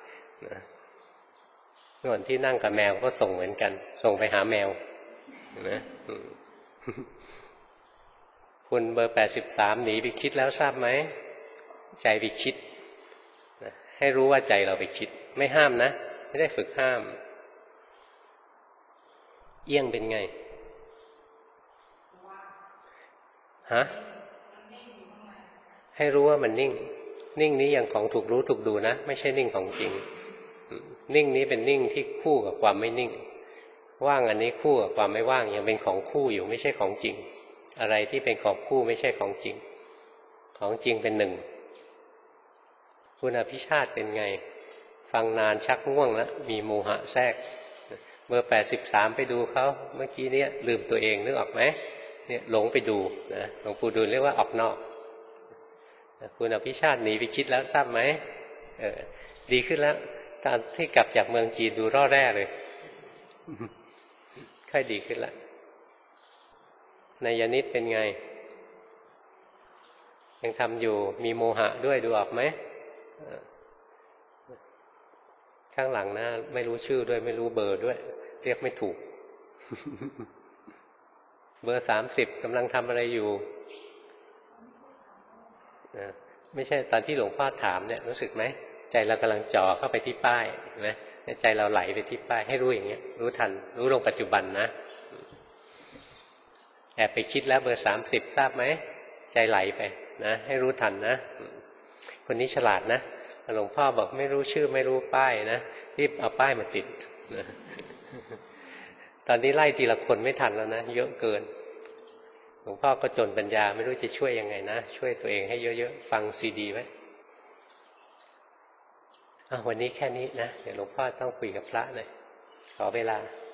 ส่วนที่นั่งกับแมวก็ส่งเหมือนกันส่งไปหาแมวนะคุณเบอร์แปดสิบสามหนีไปคิดแล้วทราบไหมใจไปคิดให้รู้ว่าใจเราไปคิดไม่ห้ามนะไม่ได้ฝึกห้ามเอี้ยงเป็นไงฮะให้รู้ว่ามันนิ่งนิ่งนี้อย่างของถูกรู้ถูกดูนะไม่ใช่นิ่งของจริงนิ่งนี้เป็นนิ่งที่คู่กับความไม่นิ่งว่างอันนี้คู่กับความไม่ว่างยังเป็นของคู่อยู่ไม่ใช่ของจริงอะไรที่เป็นของคู่ไม่ใช่ของจริงของจริงเป็นหนึ่งคุณอภิชาติเป็นไงฟังนานชักง่วงแล้วมีโมหะแทรกเบอร์แปดสิบสามไปดูเขาเมื่อกี้เนี้ยลืมตัวเองนึกออกไหมเนี่ยหลงไปดูนะหลวงปู่ดูลเรียกว่าออกนอกคุณอภิชาติหนีไปคิดแล้วทราบไหมเออดีขึ้นแล้วตอนที่กลับจากเมืองจีนดูร่อแร่เลยค่อยดีขึ้นแล้วนายนิดเป็นไงยังทำอยู่มีโมหะด้วยดูออกไหมข้างหลังนะไม่รู้ชื่อด้วยไม่รู้เบอร์ด้วยเรียกไม่ถูกเบอร์สามสิบกำลังทำอะไรอยู่ไม่ใช่ตอนที่หลวงพ่อถามเนี่ยรู้สึกไหมใจเรากำลังจ่อเข้าไปที่ป้ายเห็นไหมใจเราไหลไปที่ป้ายให้รู้อย่างเงี้ยรู้ทันรู้ลงปัจจุบันนะแอบไปคิดแล้วเบอร์สามสิบทราบไหมใจไหลไปนะให้รู้ทันนะคนนี้ฉลาดนะหลวงพ่อบอกไม่รู้ชื่อไม่รู้ป้ายนะรีบเอาป้ายมาติดนะตอนนี้ไล่ทีละคนไม่ทันแล้วนะเยอะเกินหลวงพ่อก็จนปัญญาไม่รู้จะช่วยยังไงนะช่วยตัวเองให้เยอะๆฟังซีดีไว้วันนี้แค่นี้นะเดี๋ยวหลวงพ่อต้องคุยกับพระหน่อยขอเวลา